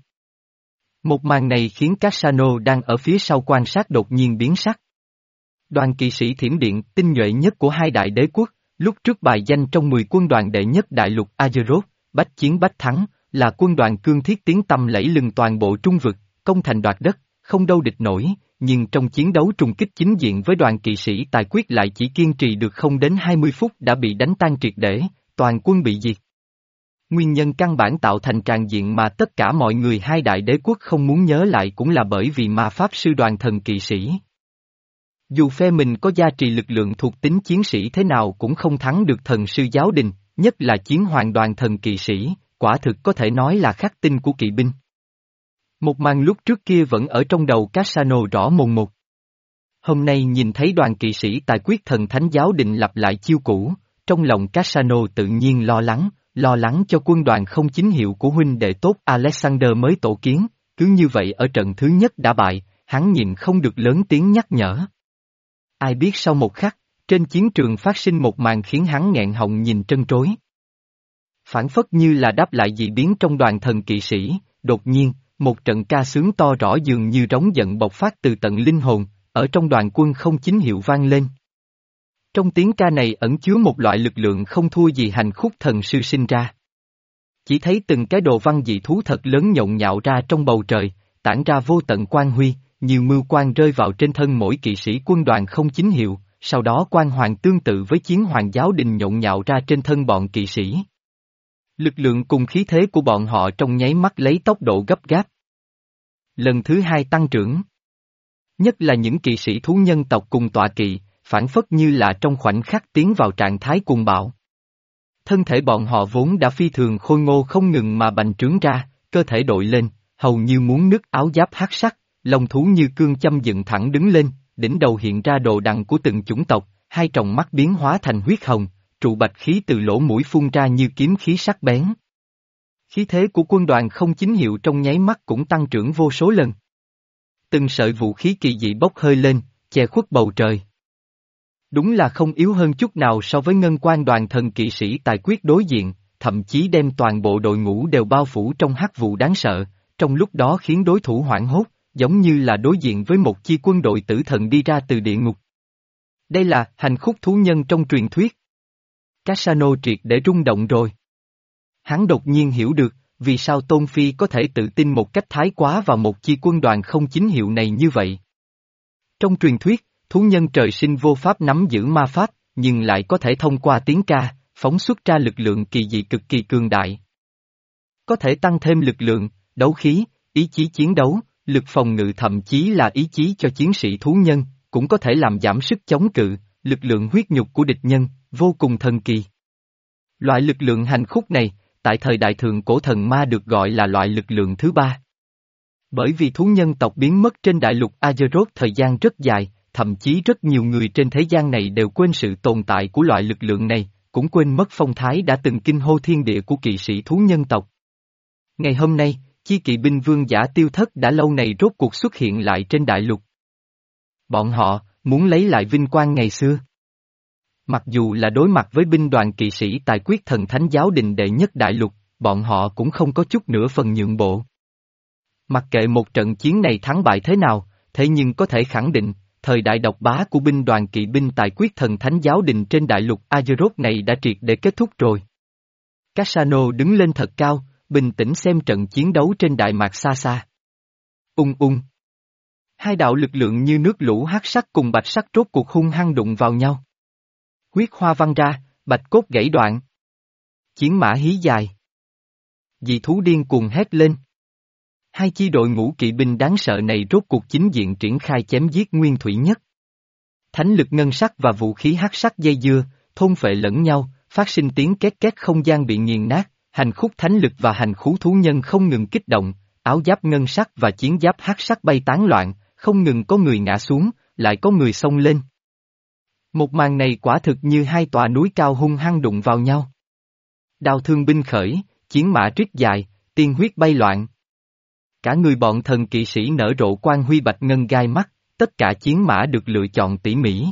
Một màn này khiến Cassano đang ở phía sau quan sát đột nhiên biến sắc. Đoàn kỵ sĩ thiểm điện tinh nhuệ nhất của hai đại đế quốc, lúc trước bài danh trong mười quân đoàn đệ nhất đại lục Azeroth, bách chiến bách thắng, là quân đoàn cương thiết tiếng tăm lẫy lừng toàn bộ trung vực, công thành đoạt đất, không đâu địch nổi, nhưng trong chiến đấu trùng kích chính diện với đoàn kỵ sĩ tài quyết lại chỉ kiên trì được không đến hai mươi phút đã bị đánh tan triệt để, toàn quân bị diệt. Nguyên nhân căn bản tạo thành tràn diện mà tất cả mọi người hai đại đế quốc không muốn nhớ lại cũng là bởi vì ma pháp sư đoàn thần kỵ sĩ. Dù phe mình có gia trì lực lượng thuộc tính chiến sĩ thế nào cũng không thắng được thần sư giáo đình, nhất là chiến hoàng đoàn thần kỵ sĩ, quả thực có thể nói là khắc tinh của kỵ binh. Một màn lúc trước kia vẫn ở trong đầu Cassano rõ mồn một. Hôm nay nhìn thấy đoàn kỵ sĩ tài quyết thần thánh giáo định lặp lại chiêu cũ, trong lòng Cassano tự nhiên lo lắng, lo lắng cho quân đoàn không chính hiệu của huynh đệ tốt Alexander mới tổ kiến, cứ như vậy ở trận thứ nhất đã bại, hắn nhìn không được lớn tiếng nhắc nhở. Ai biết sau một khắc, trên chiến trường phát sinh một màn khiến hắn nghẹn họng nhìn trân trối. Phản phất như là đáp lại dị biến trong đoàn thần kỵ sĩ, đột nhiên, một trận ca sướng to rõ dường như trống giận bộc phát từ tận linh hồn, ở trong đoàn quân không chính hiệu vang lên. Trong tiếng ca này ẩn chứa một loại lực lượng không thua gì hành khúc thần sư sinh ra. Chỉ thấy từng cái đồ văn dị thú thật lớn nhộn nhạo ra trong bầu trời, tản ra vô tận quang huy, nhiều mưu quang rơi vào trên thân mỗi kỵ sĩ quân đoàn không chính hiệu, sau đó quang hoàng tương tự với chiến hoàng giáo đình nhộn nhạo ra trên thân bọn kỵ sĩ. Lực lượng cùng khí thế của bọn họ trong nháy mắt lấy tốc độ gấp gáp. Lần thứ hai tăng trưởng. Nhất là những kỵ sĩ thú nhân tộc cùng tọa kỵ, phản phất như là trong khoảnh khắc tiến vào trạng thái cuồng bạo. Thân thể bọn họ vốn đã phi thường khôi ngô không ngừng mà bành trướng ra, cơ thể đội lên, hầu như muốn nứt áo giáp hắc sắc, lông thú như cương châm dựng thẳng đứng lên, đỉnh đầu hiện ra đồ đằng của từng chủng tộc, hai tròng mắt biến hóa thành huyết hồng, trụ bạch khí từ lỗ mũi phun ra như kiếm khí sắc bén. Khí thế của quân đoàn không chính hiệu trong nháy mắt cũng tăng trưởng vô số lần. Từng sợi vũ khí kỳ dị bốc hơi lên, che khuất bầu trời. Đúng là không yếu hơn chút nào so với ngân quan đoàn thần kỵ sĩ tài quyết đối diện, thậm chí đem toàn bộ đội ngũ đều bao phủ trong hắc vụ đáng sợ, trong lúc đó khiến đối thủ hoảng hốt, giống như là đối diện với một chi quân đội tử thần đi ra từ địa ngục. Đây là hành khúc thú nhân trong truyền thuyết. Cassano triệt để rung động rồi. Hắn đột nhiên hiểu được, vì sao Tôn Phi có thể tự tin một cách thái quá vào một chi quân đoàn không chính hiệu này như vậy. Trong truyền thuyết, thú nhân trời sinh vô pháp nắm giữ ma pháp, nhưng lại có thể thông qua tiếng ca, phóng xuất ra lực lượng kỳ dị cực kỳ cường đại. Có thể tăng thêm lực lượng, đấu khí, ý chí chiến đấu, lực phòng ngự thậm chí là ý chí cho chiến sĩ thú nhân, cũng có thể làm giảm sức chống cự, lực lượng huyết nhục của địch nhân, vô cùng thần kỳ. Loại lực lượng hành khúc này, tại thời đại thượng cổ thần ma được gọi là loại lực lượng thứ ba. Bởi vì thú nhân tộc biến mất trên đại lục Azeroth thời gian rất dài, thậm chí rất nhiều người trên thế gian này đều quên sự tồn tại của loại lực lượng này, cũng quên mất phong thái đã từng kinh hô thiên địa của kỵ sĩ thú nhân tộc. Ngày hôm nay, chi kỵ binh vương giả tiêu thất đã lâu này rốt cuộc xuất hiện lại trên đại lục. Bọn họ, muốn lấy lại vinh quang ngày xưa. Mặc dù là đối mặt với binh đoàn kỵ sĩ tài quyết thần thánh giáo đình đệ nhất đại lục, bọn họ cũng không có chút nửa phần nhượng bộ. Mặc kệ một trận chiến này thắng bại thế nào, thế nhưng có thể khẳng định, thời đại độc bá của binh đoàn kỵ binh tài quyết thần thánh giáo đình trên đại lục Azeroth này đã triệt để kết thúc rồi. Cassano đứng lên thật cao, bình tĩnh xem trận chiến đấu trên đại mạc xa xa. Ung ung. Hai đạo lực lượng như nước lũ hắc sắc cùng bạch sắc rốt cuộc hung hăng đụng vào nhau. Huyết hoa văng ra, bạch cốt gãy đoạn. Chiến mã hí dài. Dị thú điên cuồng hét lên. Hai chi đội ngũ kỵ binh đáng sợ này rốt cuộc chính diện triển khai chém giết nguyên thủy nhất. Thánh lực ngân sắc và vũ khí hắc sắc dây dưa, thôn phệ lẫn nhau, phát sinh tiếng két két không gian bị nghiền nát, hành khúc thánh lực và hành khú thú nhân không ngừng kích động, áo giáp ngân sắc và chiến giáp hắc sắc bay tán loạn, không ngừng có người ngã xuống, lại có người xông lên. Một màn này quả thực như hai tòa núi cao hung hăng đụng vào nhau. Đao thương binh khởi, chiến mã rít dài, tiên huyết bay loạn. Cả người bọn thần kỵ sĩ nở rộ quang huy bạch ngân gai mắt, tất cả chiến mã được lựa chọn tỉ mỉ.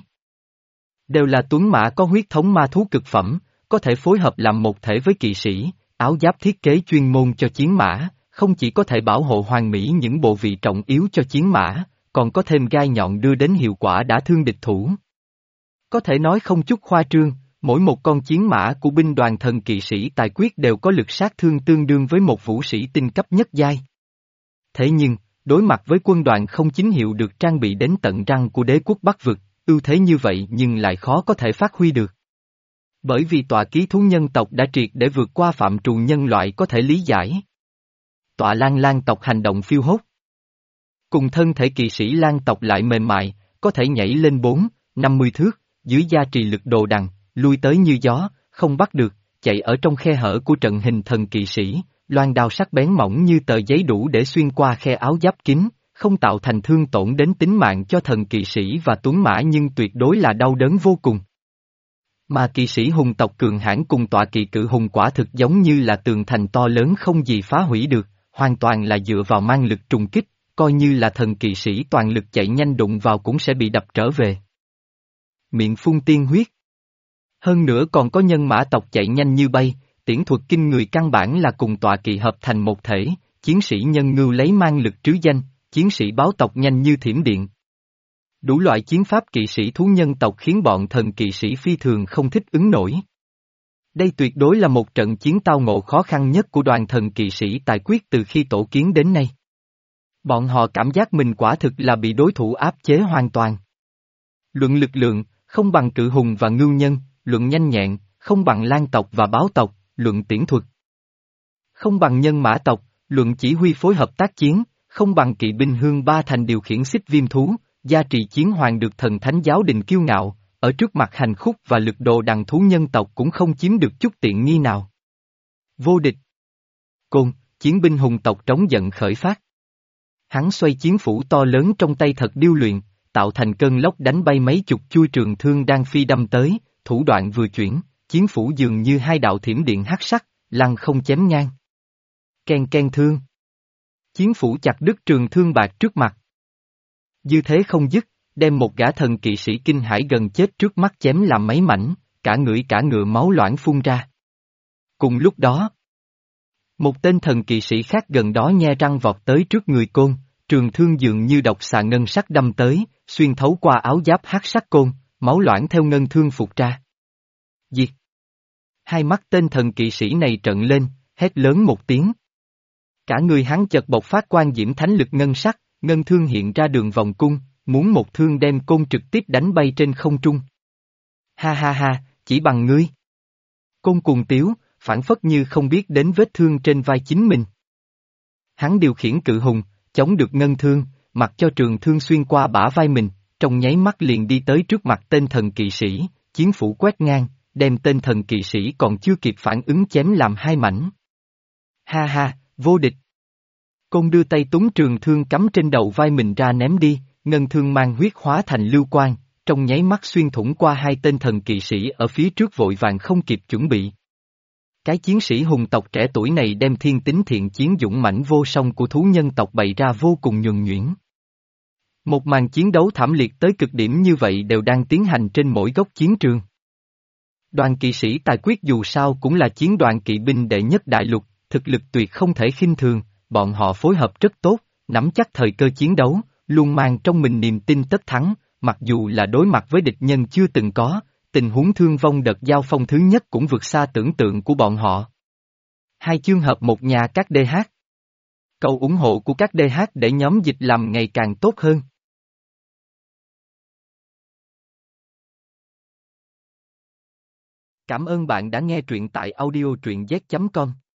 Đều là tuấn mã có huyết thống ma thú cực phẩm, có thể phối hợp làm một thể với kỵ sĩ, áo giáp thiết kế chuyên môn cho chiến mã, không chỉ có thể bảo hộ hoàn mỹ những bộ vị trọng yếu cho chiến mã, còn có thêm gai nhọn đưa đến hiệu quả đả thương địch thủ. Có thể nói không chút khoa trương, mỗi một con chiến mã của binh đoàn thần kỵ sĩ tài quyết đều có lực sát thương tương đương với một vũ sĩ tinh cấp nhất giai. Thế nhưng, đối mặt với quân đoàn không chính hiệu được trang bị đến tận răng của đế quốc Bắc Vực, ưu thế như vậy nhưng lại khó có thể phát huy được. Bởi vì tọa ký thú nhân tộc đã triệt để vượt qua phạm trù nhân loại có thể lý giải. Tọa Lan Lan tộc hành động phiêu hốt. Cùng thân thể kỵ sĩ Lan tộc lại mềm mại, có thể nhảy lên bốn, năm mươi thước, dưới gia trì lực đồ đằng, lui tới như gió, không bắt được, chạy ở trong khe hở của trận hình thần kỵ sĩ, loan đao sắc bén mỏng như tờ giấy đủ để xuyên qua khe áo giáp kín, không tạo thành thương tổn đến tính mạng cho thần kỵ sĩ và tuấn mã nhưng tuyệt đối là đau đớn vô cùng. Mà kỵ sĩ hùng tộc cường hãn cùng tọa kỵ cự hùng quả thực giống như là tường thành to lớn không gì phá hủy được, hoàn toàn là dựa vào mang lực trùng kích, coi như là thần kỵ sĩ toàn lực chạy nhanh đụng vào cũng sẽ bị đập trở về. Miệng phun tiên huyết. Hơn nữa còn có nhân mã tộc chạy nhanh như bay, tiễn thuật kinh người căn bản là cùng tọa kỵ hợp thành một thể, chiến sĩ nhân ngưu lấy mang lực trứ danh, chiến sĩ báo tộc nhanh như thiểm điện. Đủ loại chiến pháp kỵ sĩ thú nhân tộc khiến bọn thần kỵ sĩ phi thường không thích ứng nổi. Đây tuyệt đối là một trận chiến tao ngộ khó khăn nhất của đoàn thần kỵ sĩ tài quyết từ khi tổ kiến đến nay. Bọn họ cảm giác mình quả thực là bị đối thủ áp chế hoàn toàn. Luận lực lượng, không bằng cự hùng và ngưu nhân, luận nhanh nhẹn, không bằng lan tộc và báo tộc, luận tiễn thuật. Không bằng nhân mã tộc, luận chỉ huy phối hợp tác chiến, không bằng kỵ binh hương ba thành điều khiển xích viêm thú, gia trì chiến hoàng được thần thánh giáo đình kiêu ngạo, ở trước mặt hành khúc và lực đồ đằng thú nhân tộc cũng không chiếm được chút tiện nghi nào. Vô địch. Côn, chiến binh hùng tộc trống giận khởi phát. Hắn xoay chiến phủ to lớn trong tay thật điêu luyện, tạo thành cơn lốc đánh bay mấy chục chui trường thương đang phi đâm tới, thủ đoạn vừa chuyển, chiến phủ dường như hai đạo thiểm điện hắc sắc, lăng không chém ngang. Ken ken thương. Chiến phủ chặt đứt trường thương bạc trước mặt. Dư thế không dứt, đem một gã thần kỵ sĩ kinh hãi gần chết trước mắt chém làm mấy mảnh, cả ngửi cả ngựa máu loãng phun ra. Cùng lúc đó, một tên thần kỵ sĩ khác gần đó nhe răng vọt tới trước người Côn, trường thương dường như độc xà ngân sắc đâm tới, xuyên thấu qua áo giáp hắc sắc Côn, máu loãng theo ngân thương phục ra. Diệt! Hai mắt tên thần kỵ sĩ này trợn lên, hét lớn một tiếng. Cả người hắn chợt bộc phát quang diễm thánh lực ngân sắc, ngân thương hiện ra đường vòng cung, muốn một thương đem Côn trực tiếp đánh bay trên không trung. Ha ha ha, chỉ bằng ngươi. Côn cuồng tiếu, phản phất như không biết đến vết thương trên vai chính mình. Hắn điều khiển cự hùng, chống được ngân thương, mặc cho trường thương xuyên qua bả vai mình, trong nháy mắt liền đi tới trước mặt tên thần kỵ sĩ, chiến phủ quét ngang, đem tên thần kỵ sĩ còn chưa kịp phản ứng chém làm hai mảnh. Ha ha, vô địch! Côn đưa tay túng trường thương cắm trên đầu vai mình ra ném đi, ngân thương mang huyết hóa thành lưu quang, trong nháy mắt xuyên thủng qua hai tên thần kỵ sĩ ở phía trước vội vàng không kịp chuẩn bị. Cái chiến sĩ hùng tộc trẻ tuổi này đem thiên tính thiện chiến dũng mãnh vô song của thú nhân tộc bày ra vô cùng nhuần nhuyễn. Một màn chiến đấu thảm liệt tới cực điểm như vậy đều đang tiến hành trên mỗi góc chiến trường. Đoàn kỵ sĩ tài quyết dù sao cũng là chiến đoàn kỵ binh đệ nhất đại lục, thực lực tuyệt không thể khinh thường, bọn họ phối hợp rất tốt, nắm chắc thời cơ chiến đấu, luôn mang trong mình niềm tin tất thắng, mặc dù là đối mặt với địch nhân chưa từng có, tình huống thương vong đợt giao phong thứ nhất cũng vượt xa tưởng tượng của bọn họ. Hai chương hợp một nhà các đê hát. Cầu ủng hộ của các đê hát để nhóm dịch làm ngày càng tốt hơn. Cảm ơn bạn đã nghe truyện tại audio truyện z chấm com.